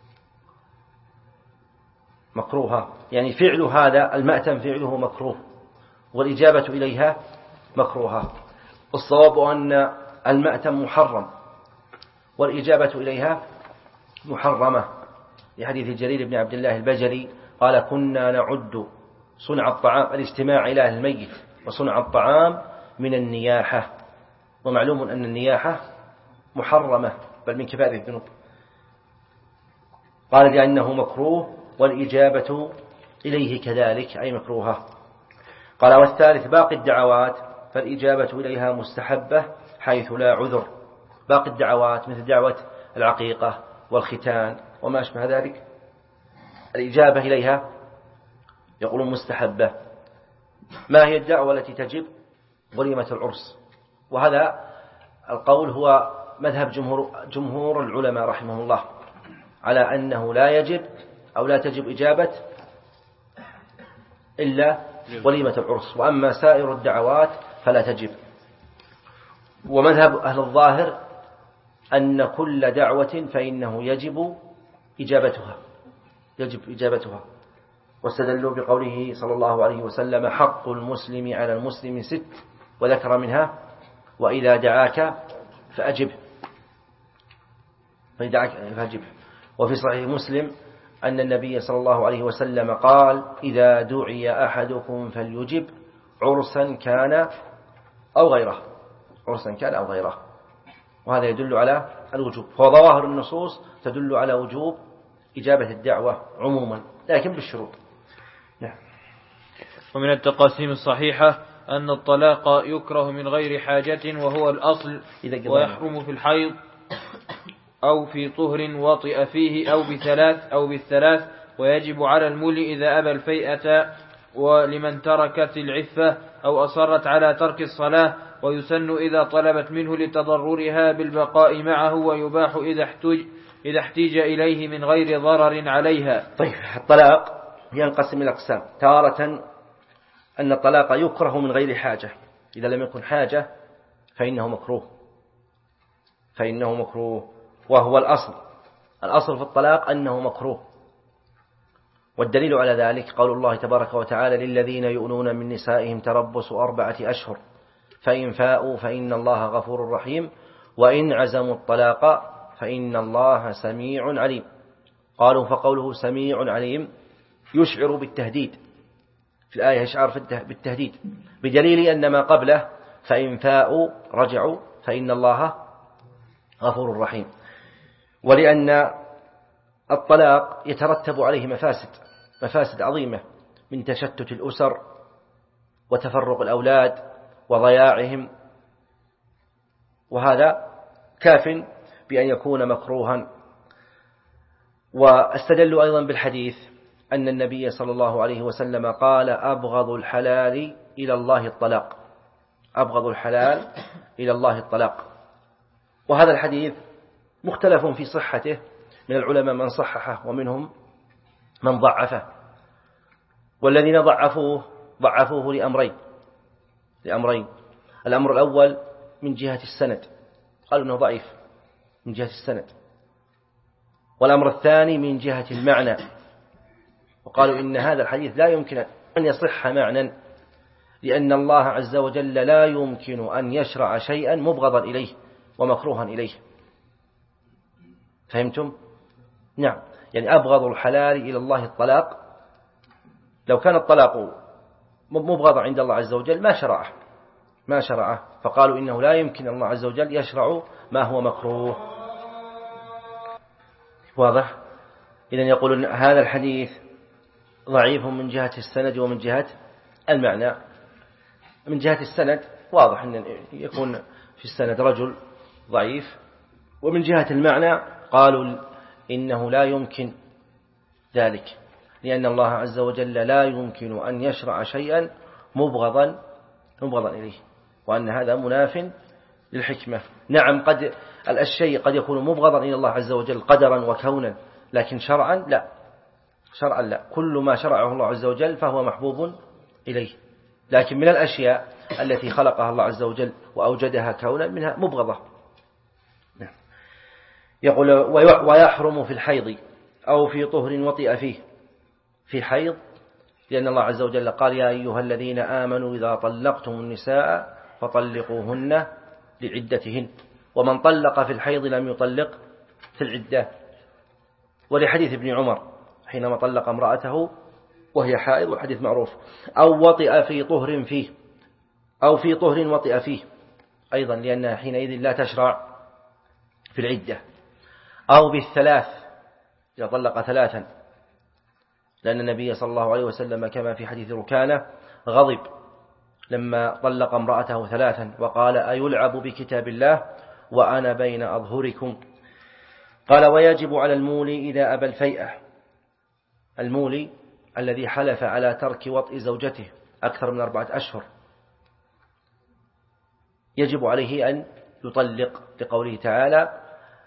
مكروه يعني فعل هذا المأتم فعله مكروه، والإجابة إليها مكروهة. الصواب أن المأتم محرم والإجابة إليها محرمة، لحديث جرير بن عبد الله البجلي قال: كنا نعد صنع الطعام الاجتماع إلى أهل الميت وصنع الطعام من النياحة، ومعلوم أن النياحة محرمة بل من كبائر الذنوب. قال: لأنه مكروه والإجابة إليه كذلك أي مكروهة. قال: والثالث باقي الدعوات فالإجابة إليها مستحبة حيث لا عذر. باقي الدعوات مثل دعوة العقيقة والختان وما أشبه ذلك، الإجابة إليها يقول مستحبة. ما هي الدعوة التي تجب؟ وليمة العرس، وهذا القول هو مذهب جمهور, جمهور العلماء رحمه الله على أنه لا يجب أو لا تجب إجابة إلا وليمة العرس، وأما سائر الدعوات فلا تجب. ومذهب أهل الظاهر أن كل دعوة فإنه يجب إجابتها يجب إجابتها واستدلوا بقوله صلى الله عليه وسلم: حق المسلم على المسلم ست، وذكر منها: وإذا دعاك فأجب فأجب. وفي صحيح مسلم أن النبي صلى الله عليه وسلم قال: إذا دعي أحدكم فليجب، عرسا كان أو غيره عرسا كان أو غيره وهذا يدل على الوجوب. فظواهر النصوص تدل على وجوب إجابة الدعوة عموما، لكن بالشروط. نعم.
ومن التقاسيم الصحيحة أن الطلاق يكره من غير حاجة وهو الأصل، ويحرم في الحيض أو في طهر وطئ فيه أو بثلاث أو بالثلاث، ويجب على المولي إذا أبى الفيئة، ولمن تركت العفة أو أصرت على ترك الصلاة، ويسن إذا طلبت منه لتضررها بالبقاء معه، ويباح إذا احتج إذا احتيج إليه من غير ضرر عليها.
طيب، الطلاق ينقسم إلى أقسام. تارة أن الطلاق يكره من غير حاجة، إذا لم يكن حاجة فإنه مكروه فإنه مكروه وهو الأصل الأصل في الطلاق أنه مكروه. والدليل على ذلك قول الله تبارك وتعالى: للذين يؤلون من نسائهم تربص أربعة أشهر فإن فاءوا فإن الله غفور رحيم وإن عزموا الطلاق فإن الله سميع عليم. قالوا: فقوله سميع عليم يشعر بالتهديد، في الآية يشعر بالتهديد، بدليل أن ما قبله فإن فاءوا رجعوا فإن الله غفور رحيم. ولأن الطلاق يترتب عليه مفاسد مفاسد عظيمة من تشتت الأسر وتفرق الأولاد وضياعهم، وهذا كاف بأن يكون مكروها. واستدلوا أيضا بالحديث أن النبي صلى الله عليه وسلم قال أبغض الحلال إلى الله الطلاق، أبغض الحلال إلى الله الطلاق. وهذا الحديث مختلف في صحته، من العلماء من صححه ومنهم من ضعفه، والذين ضعفوه ضعفوه لأمرين لأمرين الأمر الأول من جهة السند، قالوا أنه ضعيف من جهة السند، والأمر الثاني من جهة المعنى، وقالوا إن هذا الحديث لا يمكن أن يصح معنى، لأن الله عز وجل لا يمكن أن يشرع شيئا مبغضا إليه ومكروها إليه. فهمتم؟ نعم، يعني أبغض الحلال إلى الله الطلاق، لو كان الطلاق مبغضا عند الله عز وجل ما شرعه ما شرعه فقالوا إنه لا يمكن الله عز وجل يشرع ما هو مكروه. واضح؟ إذن يقولون هذا الحديث ضعيف من جهة السند ومن جهة المعنى. من جهة السند واضح أن يكون في السند رجل ضعيف، ومن جهة المعنى قالوا إنه لا يمكن ذلك، لأن الله عز وجل لا يمكن أن يشرع شيئا مبغضا مبغضا إليه، وأن هذا مناف للحكمة. نعم، قد الشيء قد يكون مبغضا إلى الله عز وجل قدرا وكونا، لكن شرعا لا، شرعا لا، كل ما شرعه الله عز وجل فهو محبوب إليه، لكن من الأشياء التي خلقها الله عز وجل وأوجدها كونا منها مبغضة. يقول ويحرم في الحيض أو في طهر وطئ فيه. في حيض لأن الله عز وجل قال يا أيها الذين آمنوا إذا طلقتم النساء فطلقوهن لعدتهن، ومن طلق في الحيض لم يطلق في العدة. ولحديث ابن عمر حينما طلق امرأته وهي حائض، والحديث معروف. أو وطئ في طهر فيه أو في طهر وطئ فيه أيضا، لأنها حينئذ لا تشرع في العدة. أو بالثلاث إذا طلق ثلاثا، لأن النبي صلى الله عليه وسلم كما في حديث ركانة غضب لما طلق امرأته ثلاثا وقال أيلعب بكتاب الله وأنا بين أظهركم. قال ويجب على المولي إذا أبى الفيئة، المولي الذي حلف على ترك وطئ زوجته أكثر من أربعة أشهر يجب عليه أن يطلق، لقوله تعالى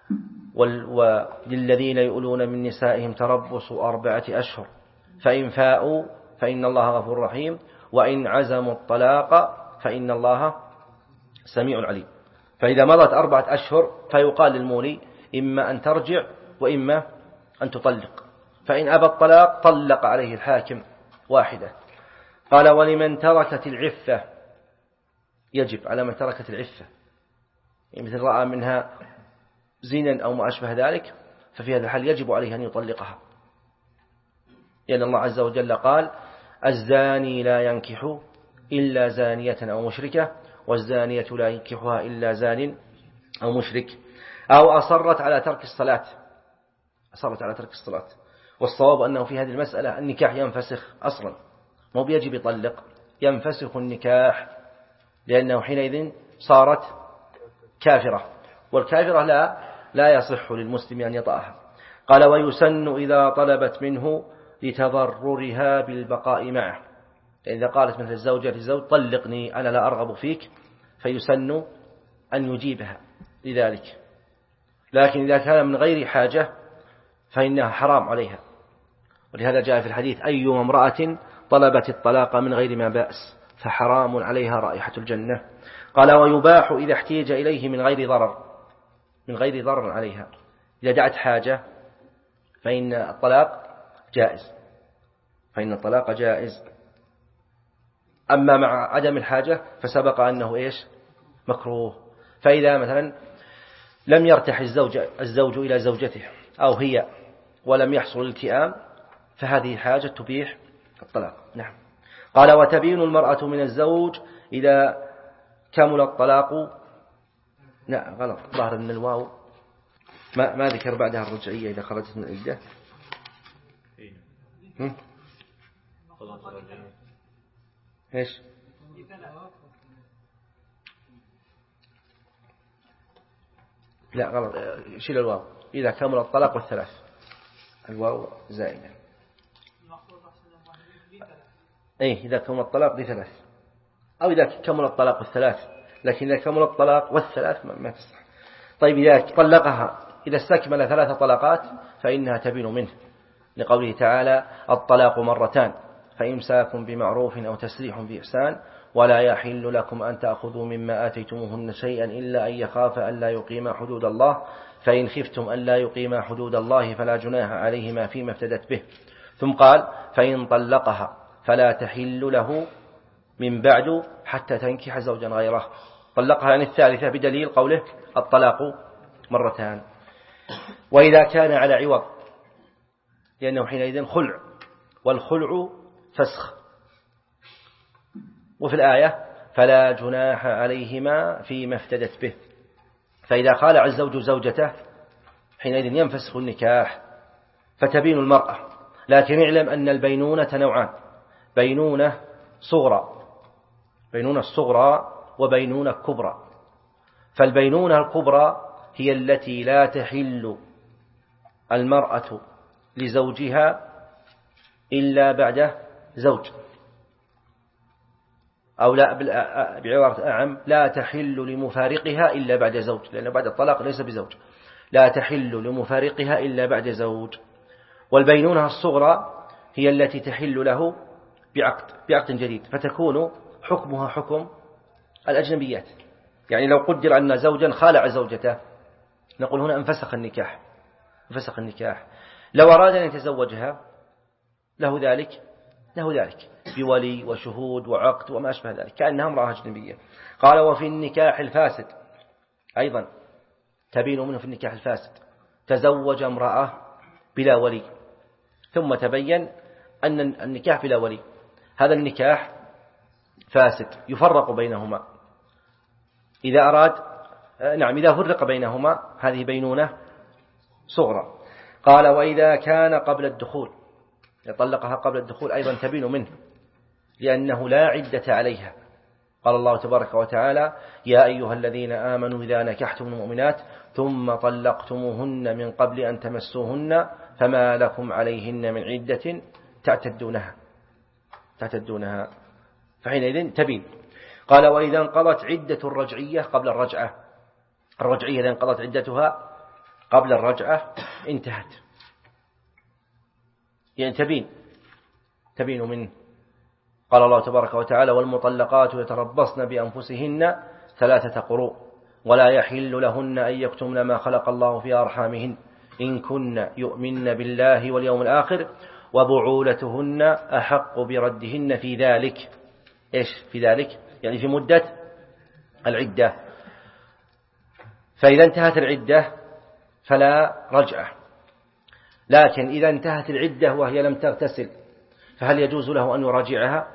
وللذين يؤلون من نسائهم تربص أربعة أشهر فإن فاءوا فإن الله غفور رحيم وإن عزموا الطلاق فإن الله سميع عليم. فإذا مضت أربعة أشهر فيقال للمولي إما أن ترجع وإما أن تطلق، فإن أبى الطلاق طلق عليه الحاكم واحدة. قال ولمن تركت العفة، يجب على من تركت العفة، يعني مثل رأى منها زنا أو ما أشبه ذلك، ففي هذا الحال يجب عليه أن يطلقها، لأن يعني الله عز وجل قال الزاني لا ينكح إلا زانية أو مشركة والزانية لا ينكحها إلا زان أو مشرك. أو أصرت على ترك الصلاة أصرت على ترك الصلاة والصواب أنه في هذه المسألة النكاح ينفسخ أصلا، مو بيجب يطلق، ينفسخ النكاح، لأنه حينئذ صارت كافرة، والكافرة لا لا يصح للمسلم أن يطأها. قال ويسن إذا طلبت منه لتضررها بالبقاء معه، إذا قالت مثل الزوجة للزوج طلقني أنا لا أرغب فيك فيسن أن يجيبها لذلك، لكن إذا كان من غير حاجة فإنها حرام عليها. ولهذا جاء في الحديث أي امرأة طلبت الطلاق من غير ما بأس فحرام عليها رائحة الجنة. قال ويباح إذا احتيج إليه من غير ضرر من غير ضرر عليها، إذا دعت حاجة فإن الطلاق جائز فإن الطلاق جائز. أما مع عدم الحاجة فسبق أنه إيش مكروه. فإذا مثلا لم يرتح الزوج الزوج إلى زوجته أو هي ولم يحصل الالتئام فهذه حاجة تبيح الطلاق. نعم. قال وتبين المرأة من الزوج إذا كمل الطلاق. لا غلط، ظهر من الواو ما, ما ذكر بعدها الرجعية إذا خرجت من العدة. إيش لا غلط، شيل الواو. إذا كمل الطلاق والثلاث، الواو زائدة. إيه إذا كمل الطلاق بثلاث، أو إذا كمل الطلاق والثلاث، لكن إذا كمل الطلاق والثلاث ما تصح. طيب إذا طلقها إذا استكمل ثلاث طلقات فإنها تبين منه، لقوله تعالى الطلاق مرتان فإمساك بمعروف أو تسريح بإحسان ولا يحل لكم أن تأخذوا مما آتيتموهن شيئا إلا أن يخاف أن لا يقيما حدود الله فإن خفتم أن لا يقيما حدود الله فلا جناح عليهما فيما افتدت به. ثم قال فإن طلقها فلا تحل له من بعد حتى تنكح زوجا غيره. طلقها يعني الثالثة بدليل قوله الطلاق مرتان. وإذا كان على عوض لأنه حينئذ خلع، والخلع فسخ. وفي الآية فلا جناح عليهما فيما افتدت به، فإذا خالع الزوج زوجته حينئذ ينفسخ النكاح فتبين المرأة. لكن اعلم أن البينونة نوعان، بينونة صغرى، بينونة الصغرى وبينونة كبرى. فالبينونة الكبرى هي التي لا تحل المرأة لزوجها إلا بعد زوج، أو لا بعبارة أعم لا تحل لمفارقها إلا بعد زوج، لأن بعد الطلاق ليس بزوج، لا تحل لمفارقها إلا بعد زوج. والبينونة الصغرى هي التي تحل له بعقد بعقد جديد، فتكون حكمها حكم الأجنبيات. يعني لو قدر أن زوجا خالع زوجته نقول هنا انفسخ النكاح، انفسخ النكاح. لو أراد أن يتزوجها له ذلك له ذلك بولي وشهود وعقد وما أشبه ذلك، كأنها امرأة أجنبية. قال وفي النكاح الفاسد أيضا تبين منه في النكاح الفاسد تزوج امرأة بلا ولي ثم تبين أن النكاح بلا ولي هذا النكاح فاسد، يفرق بينهما إذا أراد نعم إذا فرق بينهما هذه بينونة صغرى. قال وإذا كان قبل الدخول، يطلقها قبل الدخول أيضا تبين منه لأنه لا عدة عليها. قال الله تبارك وتعالى يا أيها الذين آمنوا إذا نكحتم المؤمنات ثم طلقتموهن من قبل أن تمسوهن فما لكم عليهن من عدة تعتدونها تعتدونها فحينئذ تبين. قال وإذا انقضت عدة الرجعية قبل الرجعة، الرجعية إذا انقضت عدتها قبل الرجعة انتهت، يعني تبين تبين منه. قال الله تبارك وتعالى والمطلقات يتربصن بأنفسهن ثلاثة قروء ولا يحل لهن أن يكتمن ما خلق الله في أرحامهن إن كن يؤمن بالله واليوم الآخر وبعولتهن أحق بردهن في ذلك. إيش في ذلك؟ يعني في مدة العدة. فإذا انتهت العدة فلا رجعة، لكن إذا انتهت العدة وهي لم تغتسل فهل يجوز له أن يراجعها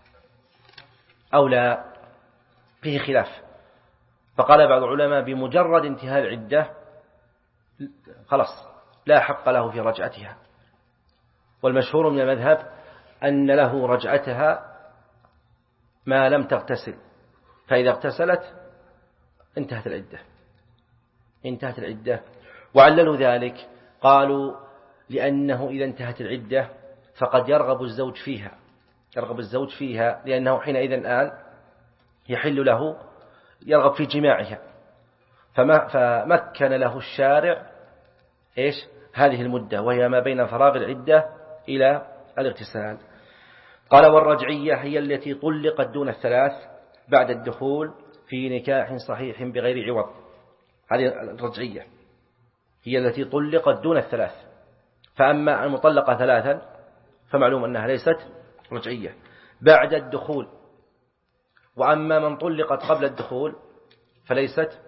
أو لا؟ فيه خلاف. فقال بعض العلماء بمجرد انتهاء العدة خلاص لا حق له في رجعتها، والمشهور من المذهب أن له رجعتها ما لم تغتسل، فإذا اغتسلت انتهت العدة انتهت العدة. وعللوا ذلك قالوا لأنه إذا انتهت العدة فقد يرغب الزوج فيها يرغب الزوج فيها لأنه حينئذ الآن يحل له يرغب في جماعها، فما فمكن له الشارع إيش هذه المدة وهي ما بين فراغ العدة إلى الاغتسال. قال والرجعية هي التي طلقت دون الثلاث بعد الدخول في نكاح صحيح بغير عوض. هذه الرجعية هي التي طلقت دون الثلاث، فأما المطلقة ثلاثا فمعلوم أنها ليست رجعية بعد الدخول، وأما من طلقت قبل الدخول فليست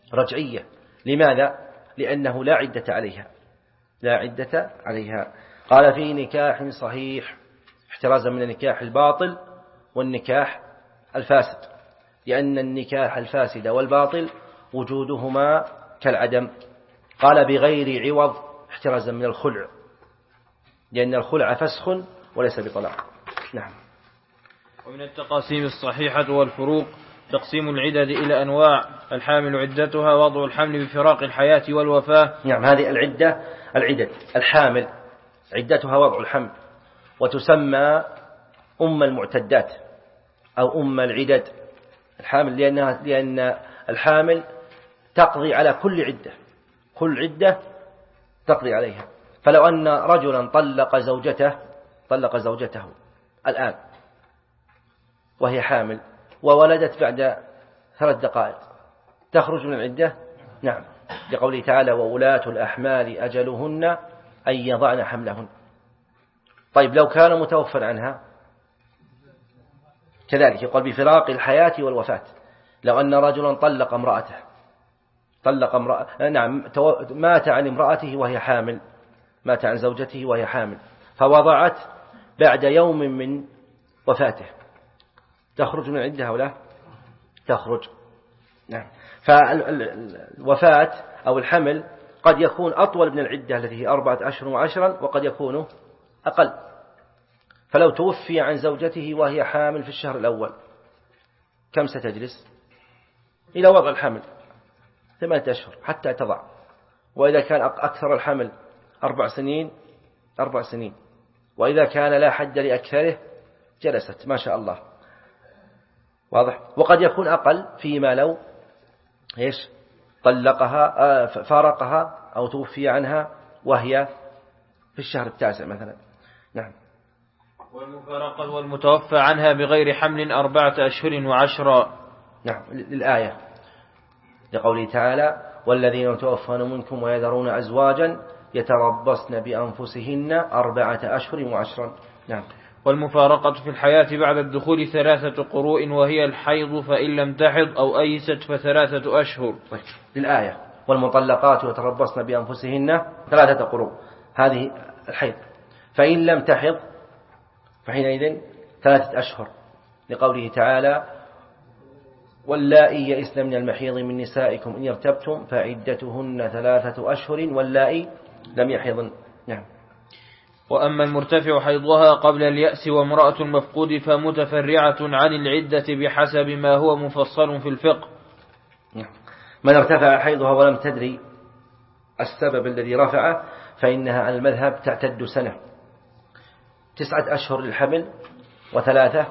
رجعية. لماذا؟ لأنه لا عدة عليها لا عدة عليها. قال في نكاح صحيح احترازا من النكاح الباطل والنكاح الفاسد، لأن النكاح الفاسد والباطل وجودهما كالعدم. قال بغير عوض احترازا من الخلع، لأن الخلع فسخ وليس بطلاق. نعم.
ومن التقاسيم الصحيحة والفروق تقسيم العدد إلى أنواع: الحامل عدتها وضع الحمل بفراق الحياة والوفاة.
نعم، هذه العدة العدد. الحامل عدتها وضع الحمل، وتسمى أم المعتدات أو أم العدد. الحامل لأنها لأن الحامل تقضي على كل عدة، كل عدة تقضي عليها. فلو أن رجلا طلق زوجته طلق زوجته الآن وهي حامل وولدت بعد ثلاث دقائق، تخرج من العدة؟ نعم، لقوله تعالى: وولاة الأحمال أجلهن أن يضعن حملهن. طيب لو كان متوفى عنها كذلك يقول بفراق الحياة والوفاة. لو أن رجلا طلق امرأته طلق امرأة نعم مات عن امرأته وهي حامل، مات عن زوجته وهي حامل فوضعت بعد يوم من وفاته، تخرج من العدة أو لا؟ تخرج. نعم. فالوفاة أو الحمل قد يكون أطول من العدة التي هي أربعة أشهر وعشرا، وقد يكون أقل. فلو توفي عن زوجته وهي حامل في الشهر الأول كم ستجلس؟ إلى وضع الحمل ثمانية أشهر حتى تضع. وإذا كان أكثر الحمل أربع سنين أربع سنين، وإذا كان لا حد لأكثره جلست ما شاء الله. واضح. وقد يكون أقل فيما لو إيش طلقها فارقها أو توفي عنها وهي في الشهر التاسع مثلا. نعم.
والمفارقة والمتوفى عنها بغير حمل أربعة أشهر وعشرا.
نعم، للآية لقوله تعالى: والذين يتوفون منكم ويذرون أزواجا يتربصن بأنفسهن أربعة أشهر وعشرا. نعم.
والمفارقة في الحياة بعد الدخول ثلاثة قروء وهي الحيض، فإن لم تحض أو أيست فثلاثة أشهر.
للآية: والمطلقات يتربصن بأنفسهن ثلاثة قروء، هذه الحيض. فإن لم تحض فحينئذ ثلاثة أشهر، لقوله تعالى: واللائي يئسن من المحيض من نسائكم إن ارتبتم فعدتهن ثلاثة أشهر واللائي لم يحضن. نعم.
وأما المرتفع حيضها قبل اليأس وامرأة المفقود فمتفرعة عن العدة بحسب ما هو مفصل في الفقه.
من ارتفع حيضها ولم تدري السبب الذي رفعه فإنها على المذهب تعتد سنة، تسعة أشهر للحمل وثلاثة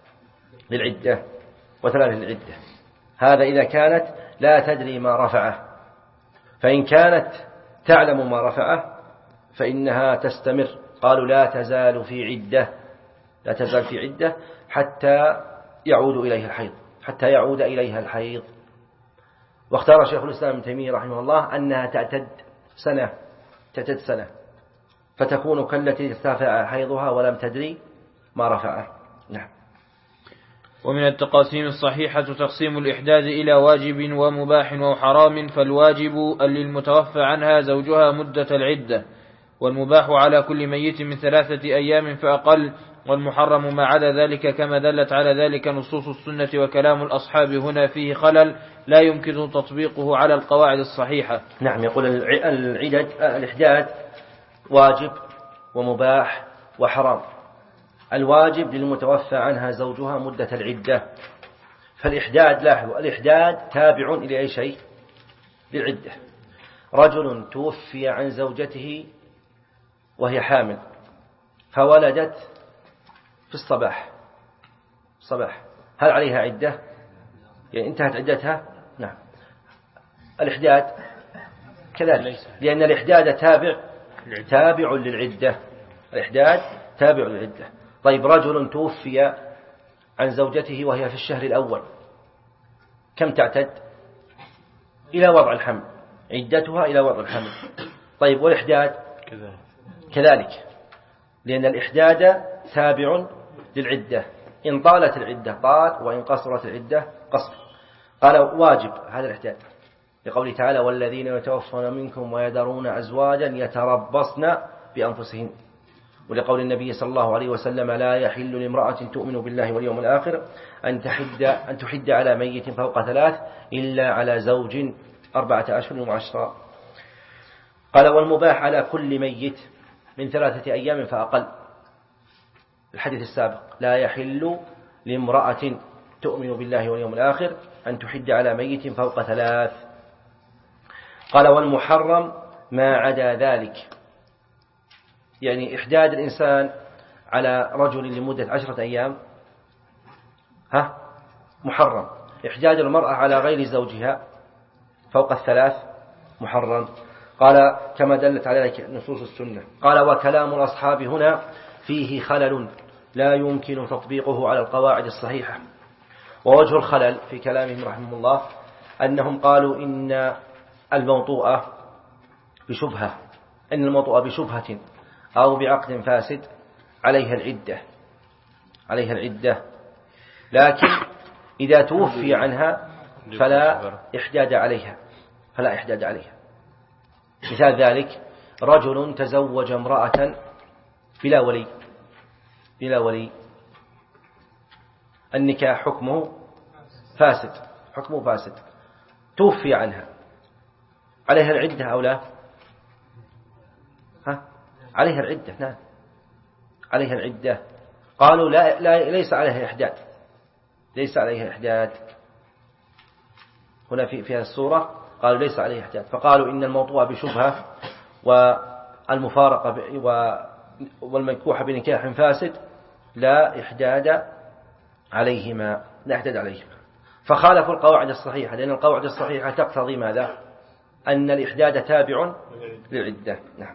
للعدة وثلاثة للعدة. هذا إذا كانت لا تدري ما رفعه. فإن كانت تعلم ما رفعه فإنها تستمر. قالوا لا تزال في عدة لا تزال في عدة حتى يعود إليها الحيض حتى يعود إليها الحيض. واختار شيخ الإسلام ابن تيمية رحمه الله أنها تعتد سنة تعتد سنة فتكون كالتي ارتفع حيضها ولم تدري ما رفعه. نعم.
ومن التقاسيم الصحيحة تقسيم الإحداث إلى واجب ومباح وحرام. فالواجب للمتوفى عنها زوجها مدة العدة، والمباح على كل ميت من ثلاثة أيام فأقل، والمحرم ما عدا ذلك كما دلت على ذلك نصوص السنة وكلام الأصحاب هنا فيه خلل لا يمكن تطبيقه على القواعد الصحيحة.
نعم. يقول العدد الإحداث واجب ومباح وحرام. الواجب للمتوفى عنها زوجها مدة العدة. فالإحداد لاحظوا الإحداد تابع إلى أي شيء؟ للعدة. رجل توفي عن زوجته وهي حامل فولدت في الصباح صباح هل عليها عدة؟ يعني انتهت عدتها؟ نعم. الإحداد كذلك، لأن الإحداد تابع تابع للعدة. الإحداد تابع للعدة. طيب رجل توفي عن زوجته وهي في الشهر الأول كم تعتد؟ إلى وضع الحمل، عدتها إلى وضع الحمل. طيب والإحداد كذلك، لأن الإحداد تابع للعدة. إن طالت العدة طال، وإن قصرت العدة قصر. قال واجب هذا الإحداد لقوله تعالى: والذين يتوفون منكم ويذرون أزواجا يتربصن بأنفسهن ولقول النبي صلى الله عليه وسلم لا يحل لامرأة تؤمن بالله واليوم الآخر أن تحد, أن تحد على ميت فوق ثلاث إلا على زوج أربعة أشهر وعشرة. قال والمباح على كل ميت من ثلاثة أيام فأقل. الحديث السابق لا يحل لامرأة تؤمن بالله واليوم الآخر أن تحد على ميت فوق ثلاث. قال والمحرم ما عدا ذلك، يعني إحداد الإنسان على رجل لمدة عشرة أيام ها محرم، إحداد المرأة على غير زوجها فوق الثلاث محرم. قال كما دلت على ذلك نصوص السنة. قال وكلام الأصحاب هنا فيه خلل لا يمكن تطبيقه على القواعد الصحيحة. ووجه الخلل في كلامهم رحمه الله أنهم قالوا إن الموطوءة بشبهة إن الموطوءة بشبهة أو بعقد فاسد عليها العدة عليها العدة لكن إذا توفي عنها فلا إحداد عليها فلا إحداد عليها. مثال ذلك رجل تزوج امرأة بلا ولي بلا ولي النكاح حكمه فاسد حكمه فاسد توفي عنها، عليها العدة أو لا؟ ها؟ عليها العدة. نعم عليها العدة. قالوا لا, لا ليس عليها إحداد ليس عليها إحداد هنا في في الصورة قالوا ليس عليها إحداد، فقالوا إن الموضوع بشبهة والمفارقة والمنكوح بنكاح فاسد لا إحداد عليهما لا إحداد عليهما فخالفوا القواعد الصحيحة، لأن القواعد الصحيحة تقتضي ماذا؟ أن الإحداد تابع للعدة. نعم.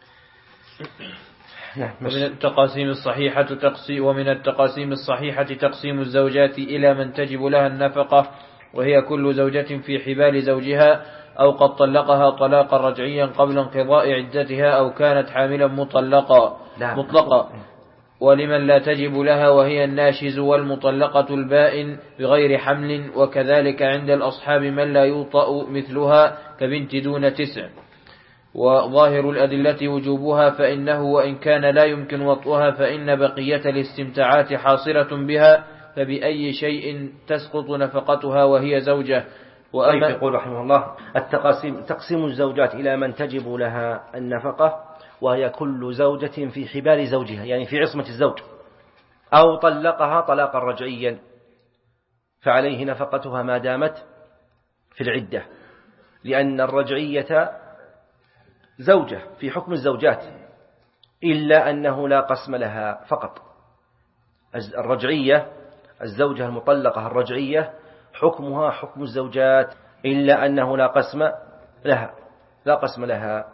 ومن التقاسيم الصحيحة تقسيم ومن التقاسيم الصحيحة تقسيم الزوجات إلى من تجب لها النفقة، وهي كل زوجة في حبال زوجها أو قد طلقها طلاقا رجعيا قبل انقضاء عدتها أو كانت حاملا مطلقا مطلقا ولمن لا تجب لها وهي الناشز والمطلقة البائن بغير حمل، وكذلك عند الأصحاب من لا يوطأ مثلها كبنت دون تسع. وظاهر الأدلة وجوبها، فإنه وإن كان لا يمكن وطئها فإن بقية الاستمتاعات حاصلة بها، فبأي شيء تسقط نفقتها وهي زوجة.
وأما يقول رحمه الله التقسيم تقسيم الزوجات إلى من تجب لها النفقة وهي كل زوجة في حبال زوجها، يعني في عصمة الزوج، أو طلقها طلاقا رجعيا فعليه نفقتها ما دامت في العدة، لأن الرجعية زوجة في حكم الزوجات إلا أنه لا قسم لها فقط. الرجعية الزوجة المطلقة الرجعية حكمها حكم الزوجات إلا أنه لا قسم لها لا قسم لها.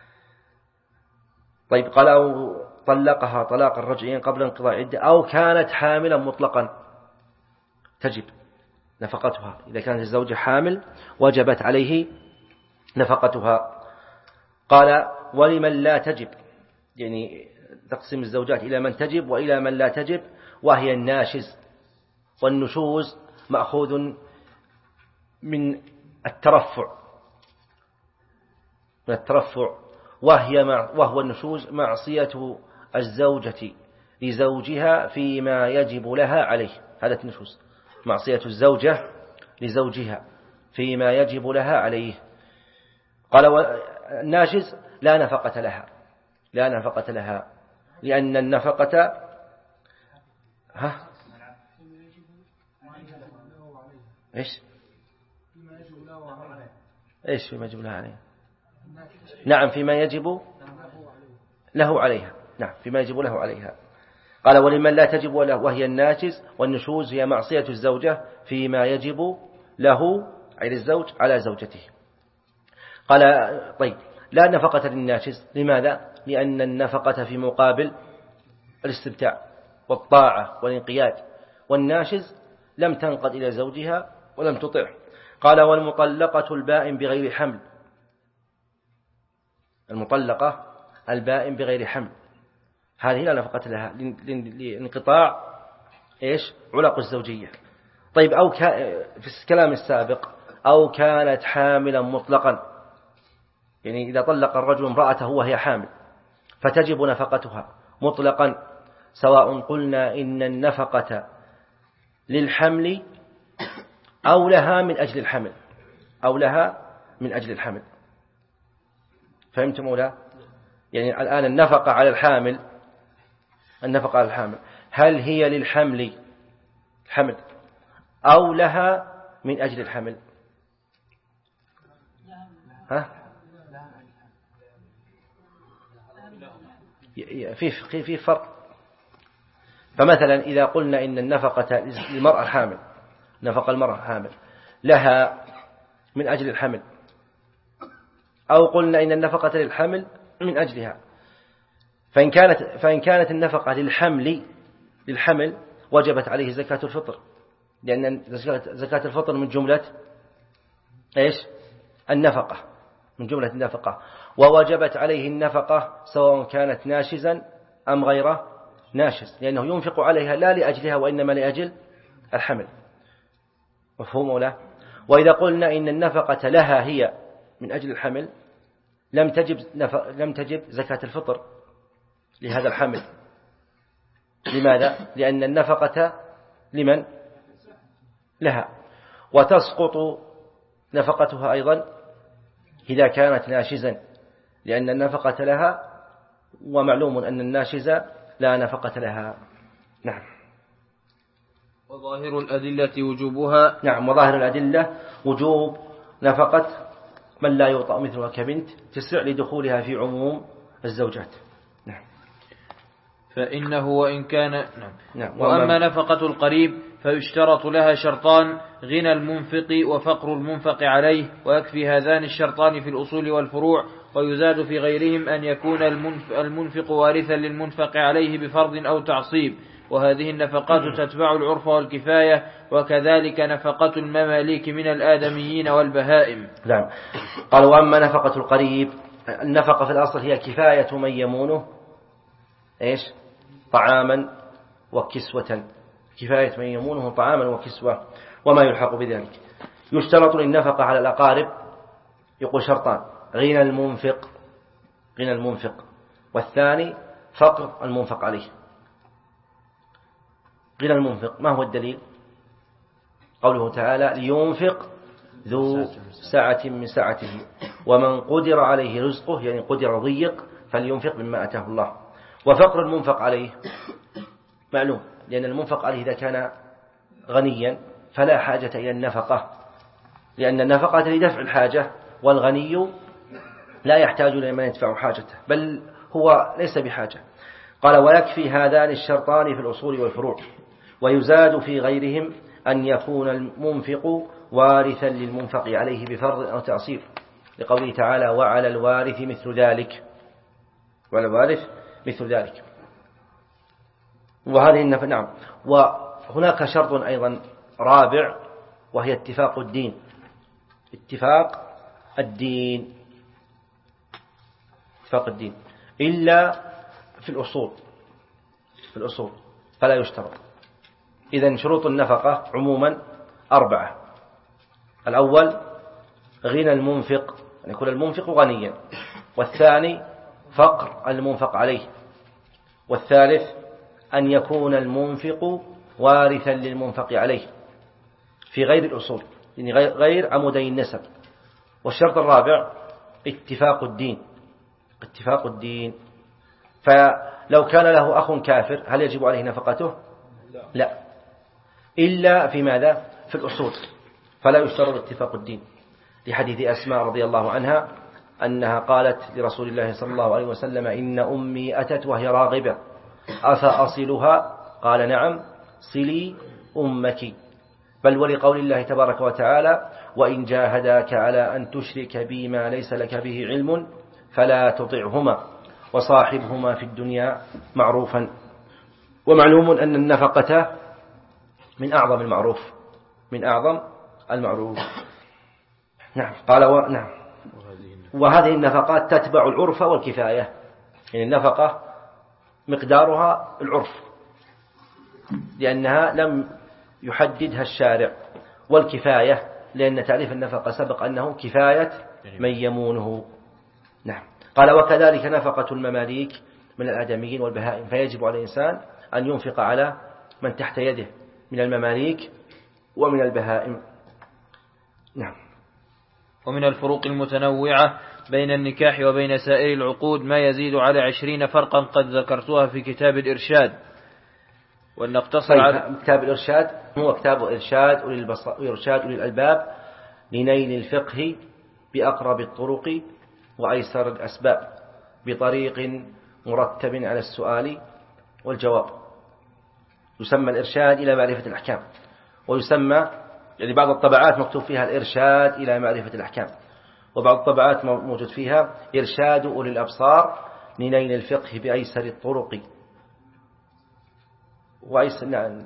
طيب قال أو طلقها طلاقا رجعيا قبل انقضاء عدة أو كانت حاملا مطلقا تجب نفقتها. إذا كانت الزوجة حامل وجبت عليه نفقتها. قال ولمن لا تجب، يعني تقسيم الزوجات إلى من تجب وإلى من لا تجب، وهي الناشز، والنشوز مأخوذ من الترفع من الترفع وهي مع وهو النشوز معصية الزوجة لزوجها فيما يجب لها عليه. هذا النشوز معصية الزوجة لزوجها فيما يجب لها عليه. قال الناشز لا نفقة لها لا نفقة لها لأن النفقة ها إيش إيش فيما يجب لها عليه؟ نعم فيما يجب له عليها نعم فيما يجب له عليها. قال ولمن لا تجب له وهي الناشز، والنشوز هي معصية الزوجة فيما يجب له أي للزوج على زوجته. قال طيب لا نفقة للناشز، لماذا؟ لأن النفقة في مقابل الاستمتاع والطاعة والانقياد، والناشز لم تنقض إلى زوجها ولم تطع. قال والمطلقة البائن بغير حمل، المطلقة البائن بغير حمل هذه لا نفقة لها لانقطاع إيش علق الزوجية. طيب أو في الكلام السابق أو كانت حاملا مطلقا، يعني إذا طلق الرجل امرأته وهي حامل فتجب نفقتها، مطلقا، سواء قلنا إن النفقة للحمل أو لها من أجل الحمل أو لها من أجل الحمل. فهمتم ولا؟ يعني الآن النفقة على الحامل النفقة على الحامل هل هي للحمل الحمل أو لها من أجل الحمل؟ ها؟ في في فرق. فمثلا إذا قلنا إن النفقة للمرأة الحامل نفقة المرأة الحامل لها من أجل الحمل، أو قلنا إن النفقة للحمل من أجلها، فإن كانت فإن كانت النفقة للحمل للحمل وجبت عليه زكاة الفطر، لأن زكاة الفطر من جملة إيش؟ النفقة، من جملة النفقة، ووجبت عليه النفقة سواء كانت ناشزا أم غير ناشز، لأنه ينفق عليها لا لأجلها وإنما لأجل الحمل. مفهوم ولا؟ وإذا قلنا إن النفقة لها هي من أجل الحمل لم تجب لم تجب زكاة الفطر لهذا الحمل. لماذا؟ لأن النفقة لمن؟ لها، وتسقط نفقتها أيضا إذا كانت ناشزا، لأن النفقة لها، ومعلوم أن الناشزة لا نفقة لها. نعم.
وظاهر الأدلة وجوبها.
نعم، وظاهر الأدلة وجوب نفقة من لا يوطأ مثلها كبنت تسع لدخولها في عموم الزوجات. نعم.
فإنه وإن كان نعم.
نعم.
وأما نفقة القريب فيشترط لها شرطان: غنى المنفق وفقر المنفق عليه، ويكفي هذان الشرطان في الأصول والفروع، ويزاد في غيرهم أن يكون المنفق وارثا للمنفق عليه بفرض أو تعصيب، وهذه النفقات تتبع العرف والكفاية، وكذلك نفقة المماليك من الآدميين والبهائم.
نعم. قال: وأما نفقة القريب، النفقة في الأصل هي كفاية من يمونه إيش؟ طعاما وكسوة، كفاية من يمونه طعاما وكسوة وما يلحق بذلك. يشترط للنفقة على الأقارب يقول شرطان: غنى المنفق غنى المنفق والثاني فقر المنفق عليه. غنى المنفق ما هو الدليل؟ قوله تعالى: لينفق ذو سعة من سعته ومن قدر عليه رزقه، يعني قدر ضيق فلينفق مما أتاه الله. وفقر المنفق عليه معلوم، لأن المنفق عليه إذا كان غنيا فلا حاجة إلى النفقة، لأن النفقة لدفع الحاجة، والغني لا يحتاج إلى من يدفع حاجته، بل هو ليس بحاجة. قال: ويكفي هذان الشرطان في الأصول والفروع، ويزاد في غيرهم أن يكون المنفق وارثا للمنفق عليه بفرض أو تعصيب، لقوله تعالى: وعلى الوارث مثل ذلك، وعلى الوارث مثل ذلك. وهذه النفقة. نعم. وهناك شرط أيضا رابع، وهي اتفاق الدين. اتفاق الدين اتفاق الدين إلا في الأصول في الأصول فلا يشترط. إذن شروط النفقة عموما أربعة: الأول غنى المنفق، أن يكون المنفق غنيا، والثاني فقر المنفق عليه، والثالث أن يكون المنفق وارثا للمنفق عليه في غير الأصول، يعني غير عمودي النسب. والشرط الرابع اتفاق الدين اتفاق الدين فلو كان له أخ كافر هل يجب عليه نفقته؟ لا، إلا في ماذا؟ في الأصول، فلا يشترط اتفاق الدين، لحديث أسماء رضي الله عنها أنها قالت لرسول الله صلى الله عليه وسلم: إن أمي أتت وهي راغبة أفأصلها؟ قال: نعم، صلي أمك. بل ولقول الله تبارك وتعالى: وإن جاهداك على أن تشرك بي ما ليس لك به علم فلا تطعهما وصاحبهما في الدنيا معروفا. ومعلوم أن النفقة من أعظم المعروف من أعظم المعروف. نعم. قال: و... نعم. وهذه النفقات تتبع العرف والكفاية، يعني النفقة مقدارها العرف لأنها لم يحددها الشارع، والكفاية لأن تعريف النفقة سبق أنه كفاية من يمونه. نعم. قال: وكذلك نفقة المماليك من الآدميين والبهائم، فيجب على الإنسان أن ينفق على من تحت يده من المماليك ومن البهائم. نعم.
ومن الفروق المتنوعة بين النكاح وبين سائر العقود ما يزيد على عشرين فرقا قد ذكرتها في كتاب الإرشاد، ونقتصر على
كتاب الإرشاد هو كتاب إرشاد إرشاد أولي الألباب لنيل الفقه بأقرب الطرق وأيسر الأسباب بطريق مرتب على السؤال والجواب. يسمى الإرشاد إلى معرفة الأحكام، ويسمى يعني بعض الطبعات مكتوب فيها الإرشاد إلى معرفة الأحكام، وبعض الطبعات موجود فيها إرشاد أولي الأبصار لنيل الفقه بأيسر الطرق وأيسر نعم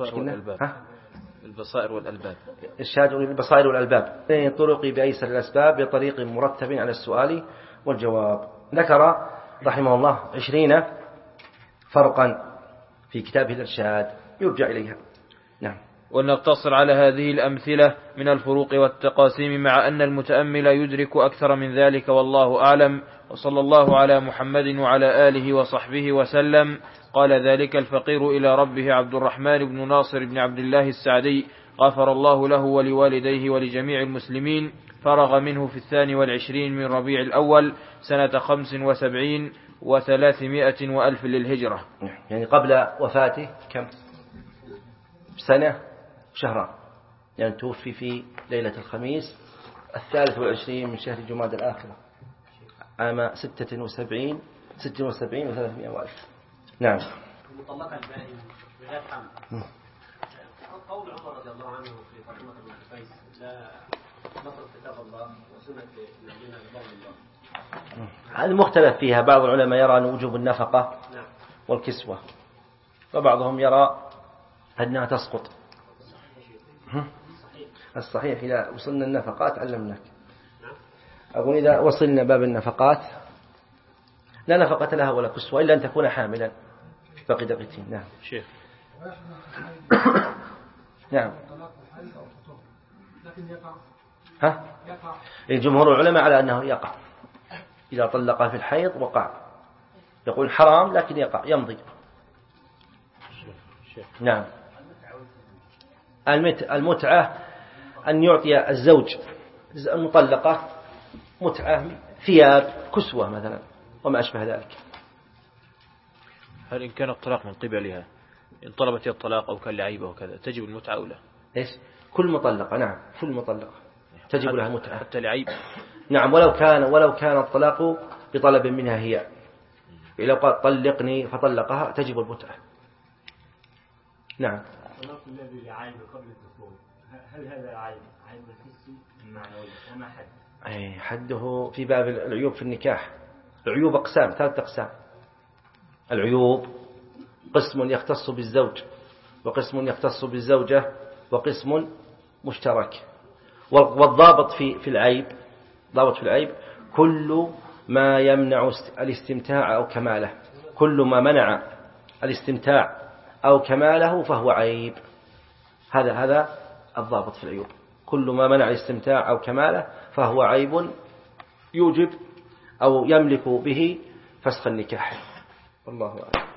البصائر والألباب.
إرشاد أولي البصائر والألباب لنيل الطرق بأيسر الأسباب بطريق مرتب على السؤال والجواب. ذكر رحمه الله عشرين فرقا في كتابه الإرشاد يرجع إليها. نعم.
ونقتصر على هذه الأمثلة من الفروق والتقاسيم، مع أن المتأمل يدرك أكثر من ذلك، والله أعلم. وصلى الله على محمد وعلى آله وصحبه وسلم. قال ذلك الفقير إلى ربه عبد الرحمن بن ناصر بن عبد الله السعدي غفر الله له ولوالديه ولجميع المسلمين، فرغ منه في الثاني والعشرين من ربيع الأول سنة خمس وسبعين وثلاثمائة وألف للهجرة،
يعني قبل وفاته كم سنة شهران، يعني توفي في ليلة الخميس الثالث والعشرين من شهر جماد الآخرة عام ستة وسبعين ستة وسبعين وثلاثمائة وألف. نعم.
المطلقة البائن بغير حمل، قول عمر رضي الله عنه في فاطمة بن قيس لا نصر كتاب الله وسنة نبينا رضوان الله،
هذا مختلف فيها. بعض العلماء يرى أن وجوب النفقة والكسوة، وبعضهم يرى أنها تسقط. الصحيح إذا وصلنا النفقات علمناك. أقول إذا وصلنا باب النفقات لا نفقة لها ولا كسوة إلا أن تكون حاملا. بقي دقيقتين. نعم
شيخ.
نعم. ها؟ الجمهور العلماء على أنه يقع إذا طلقها في الحيض وقع، يقول حرام لكن يقع يمضي. نعم. المتعة أن يعطي الزوج المطلقة متعة ثياب كسوة مثلا وما أشبه ذلك.
هل إن كان الطلاق من قبلها إن طلبت الطلاق أو كان لعيبة وكذا تجب المتعة أو لا؟
إيش؟ كل مطلقة نعم كل مطلقة تجب لها متعة
حتى لعيب.
نعم ولو كان ولو كان الطلاق بطلب منها هي، لو قال طلقني فطلقها تجب المتعة. نعم.
الطلاق الذي لعيب قبل الدخول هل هذا عيب عيب حسي معنوي وما حد؟
أي حده في باب العيوب في النكاح. العيوب أقسام ثلاث أقسام. العيوب قسم يختص بالزوج، وقسم يختص بالزوجة، وقسم مشترك. والضابط في في العيب ضابط في العيب كل ما يمنع الاستمتاع أو كماله، كل ما منع الاستمتاع أو كماله فهو عيب. هذا هذا الضابط في العيوب، كل ما منع الاستمتاع أو كماله فهو عيب يوجب أو يملك به فسخ النكاح. والله أعلم.